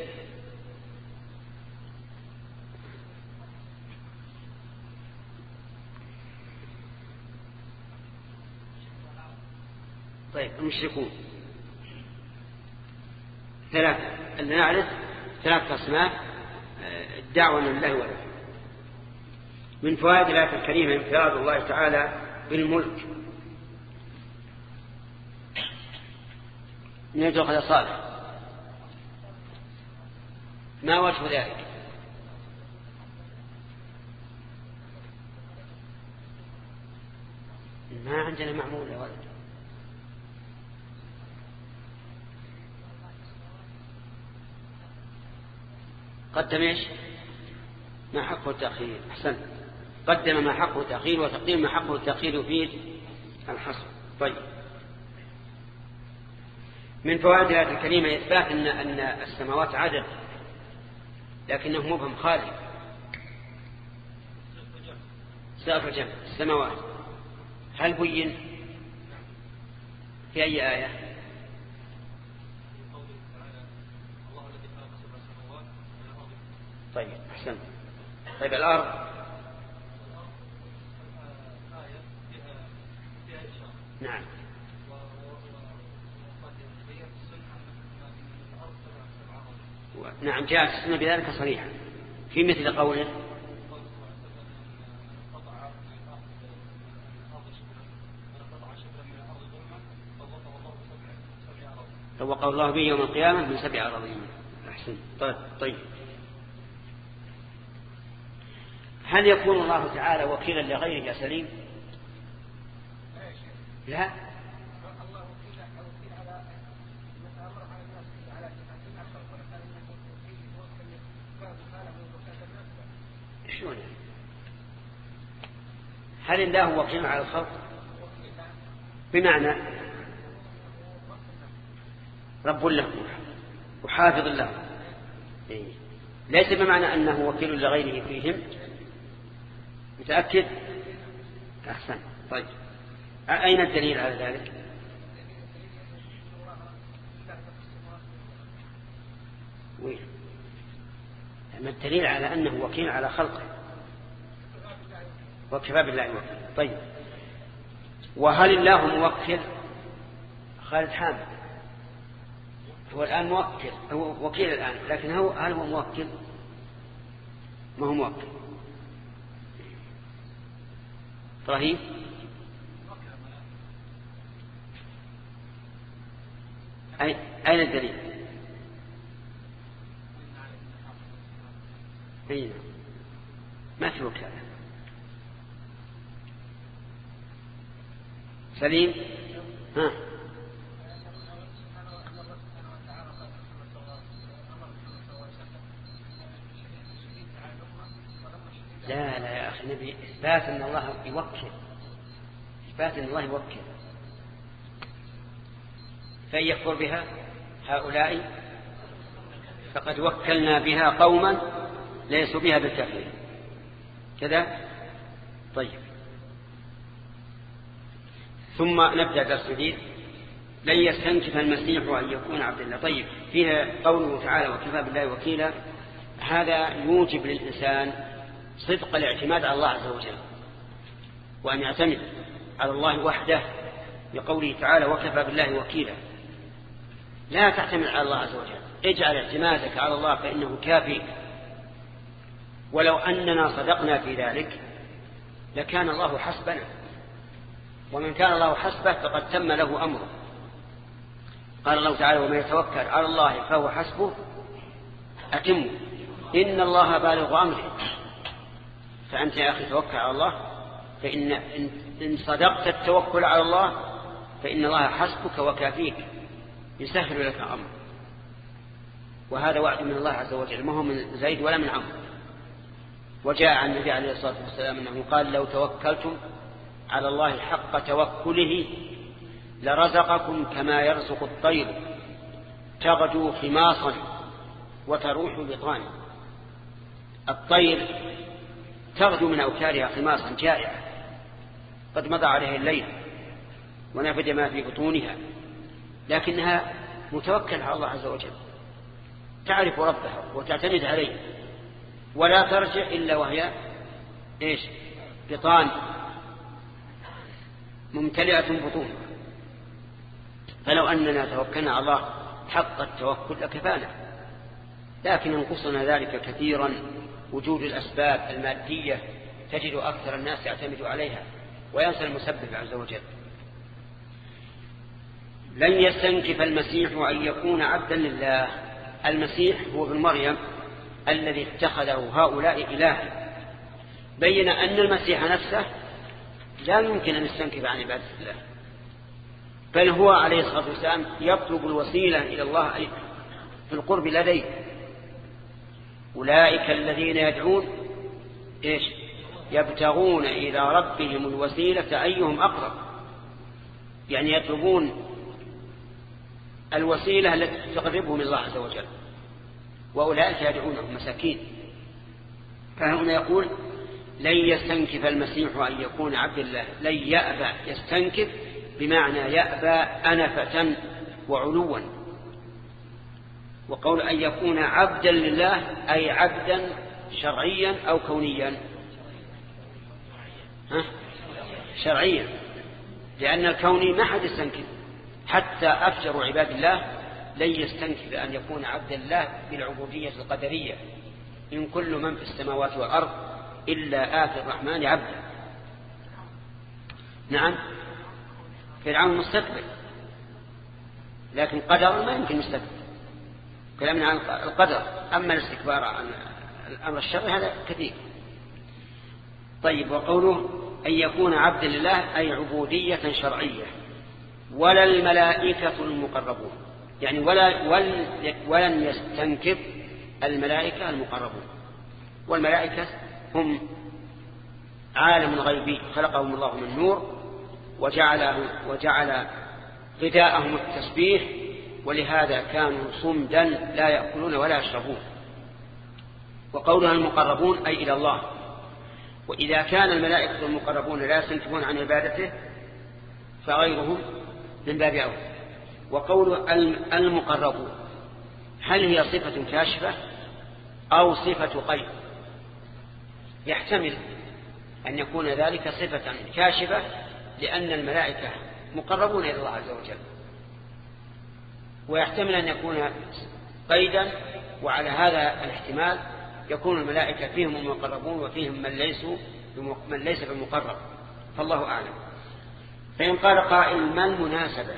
طيب المشركون ثلاثة أن نعرف ثلاثة أصناف الدعوة لله ولد. من فوائد الآية الكريمة انفراد الله تعالى بالملك. من يتخذ صالح ما وجه ذلك؟ ما عندنا معمول يا ولد. قدم ايش؟ ما حقه التأخير. أحسن. قدم ما حقه التأخير وتقديم ما حقه التأخير يفيد الحصر. طيب من فوائد الآية الكريمة إثبات أن أن السماوات عدد لكنه مبهم خالي. سقف الجنة السماوات هل بين في أي آية؟ طيب أحسن. طيب الأرض نعم نعم جاءت السنة بذلك صريحا في مثل قوله توقع الله به يوم القيامة من سبع أراضين. أحسن. طيب. طيب هل يكون الله تعالى وكيلا لغيره يا سليم؟ لا. شلون هل الله وكيل على الخلق؟ بمعنى رب له وحافظ له، ليس بمعنى أنه وكيل لغيره فيهم. متأكد؟ أحسن. طيب أين الدليل على ذلك؟ وين؟ أما الدليل على أنه وكيل على خلقه وكفى بالله وكيل. طيب وهل الله موكل؟ خالد حامد هو الآن موكل، هو وكيل الآن، لكن هو هل هو موكل؟ ما هو موكل. إبراهيم أين الدليل؟ أين؟ ما في وكالة. سليم ها لا لا يا أخي نبي إثبات أن الله يوكل، إثبات أن الله يوكل. فإن يكفر بها هؤلاء فقد وكلنا بها قوما ليسوا بها بالكافرين كذا. طيب ثم نبدأ درس جديد. لن يستنكف المسيح أن يكون عبد الله. طيب فيها قوله تعالى وكفى بالله وكيلا، هذا يوجب للإنسان صدق الاعتماد على الله عز وجل، وأن يعتمد على الله وحده بقوله تعالى وكفى بالله وكيلا. لا تعتمد على الله عز وجل، اجعل اعتمادك على الله فإنه كافيك. ولو أننا صدقنا في ذلك لكان الله حسبنا، ومن كان الله حسبه فقد تم له أمره. قال الله تعالى: ومن يتوكل على الله فهو حسبه أتم إن الله بالغ أمره. فأنت يا أخي توكل على الله، فإن إن صدقت التوكل على الله فإن الله حسبك وكافيك، يسهل لك أمر. وهذا وعد من الله عز وجل، ما هو من زيد ولا من عمرو. وجاء عن النبي عليه الصلاة والسلام أنه قال: لو توكلتم على الله حق توكله لرزقكم كما يرزق الطير تغدو خماصا وتروح بطانا. الطير تغدو من أوكارها خماصا جائعة قد مضى عليها الليل ونفد ما في بطونها، لكنها متوكل على الله عز وجل، تعرف ربها وتعتمد عليه، ولا ترجع إلا وهي إيش؟ بطان ممتلئة بطون. فلو أننا توكلنا على الله حق التوكل لكفانا، لكن ينقصنا ذلك كثيرا وجود الأسباب المادية، تجد أكثر الناس يعتمد عليها وينسى المسبب عز وجل. لن يستنكف المسيح أن يكون عبدا لله. المسيح هو ابن مريم الذي اتخذه هؤلاء إلها. بين أن المسيح نفسه لا يمكن أن يستنكف عن عبادة الله، بل هو عليه الصلاة والسلام يطلب الوسيلة إلى الله في القرب لديه. أولئك الذين يدعون إيش؟ يبتغون إلى ربهم الوسيلة أيهم أقرب، يعني يطلبون الوسيلة التي تقربهم من الله عز وجل. وأولئك يدعونهم مساكين. فهنا يقول: لن يستنكف المسيح أن يكون عبد الله. لن يأبى، يستنكف بمعنى يأبى أنفة وعلوا. وقول أن يكون عبدا لله أي عبدا شرعيا أو كونيا؟ ها؟ شرعيا، لأن الكوني ما حد يستنكف، حتى أفجر عباد الله لن يستنكف أن يكون عبدا الله بالعبودية القدرية: إن كل من في السماوات والأرض إلا آتي الرحمن عبدا. نعم، فرعون مستكبر، لكن قدر ما يمكن مستكبر، كلامنا عن القدر. أما الاستكبار عن الأمر الشرعي هذا كثير. طيب، وقوله أن يكون عبدا لله أي عبودية شرعية. ولا الملائكة المقربون، يعني ولا ولن يستنكف الملائكة المقربون. والملائكة هم عالم غيبي خلقهم الله من نور، وجعل وجعل غذاءهم التسبيح، ولهذا كانوا صمدا لا يأكلون ولا يشربون. وقولها المقربون أي إلى الله. وإذا كان الملائكة المقربون لا يستنكفون عن عبادته فغيرهم من باب أولى. وقول المقربون هل هي صفة كاشفة أو صفة قيد؟ يحتمل أن يكون ذلك صفة كاشفة لأن الملائكة مقربون إلى الله عز وجل، ويحتمل أن يكون قيدا، وعلى هذا الاحتمال يكون الملائكة فيهم المقربون وفيهم من ليسوا من ليس بمقرب، فالله أعلم. فإن قال قائل: ما المناسبة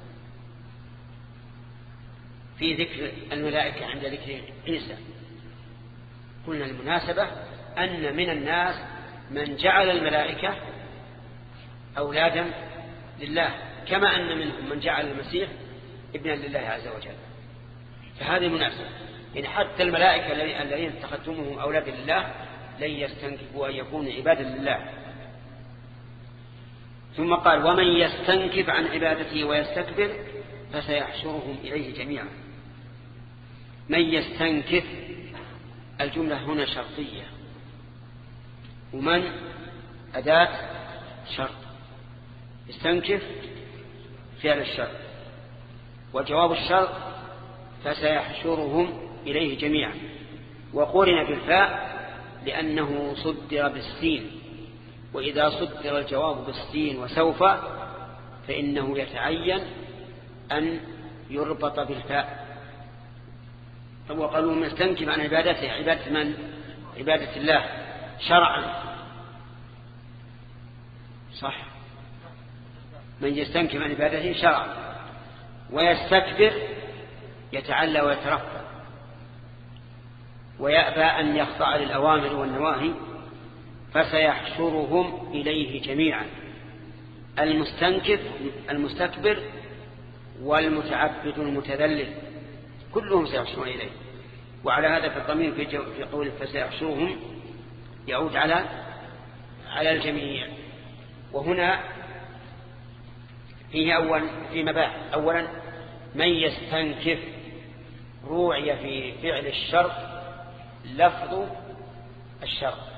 في ذكر الملائكة عند ذكر عيسى؟ قلنا المناسبة أن من الناس من جعل الملائكة أولادا لله، كما أن منهم من جعل المسيح ابنا لله عز وجل. فهذه مناسبة، يعني حتى الملائكة الذين اتخذتموهم أولادا لله لن يستنكفوا أن يكونوا عبادا لله. ثم قال: ومن يستنكف عن عبادته ويستكبر فسيحشرهم إليه جميعا. من يستنكف، الجملة هنا شرطية، ومن أداة شرط، يستنكف فعل الشرط، وجواب الشرط فسيحشرهم إليه جميعا. وقرن بالفاء لأنه صدر بالسين، وإذا صدر الجواب بالسين وسوف فإنه يتعين أن يربط بالفاء. وقالوا: من يستنكف عن عبادته، عبادة من؟ عبادة الله شرعا صح، من يستنكف عن عبادته شرعا ويستكبر يتعلى ويترفع ويأبى أن يخضع للأوامر والنواهي فسيحشرهم إليه جميعا، المستنكف المستكبر والمتعبد المتذلل كلهم سيحشرون إليه. وعلى هذا فالضمير في, في قوله فسيحشرهم يعود على على الجميع. وهنا فيه أول في مباحث. أولا من يستنكف روعي في فعل الشر لفظ الشر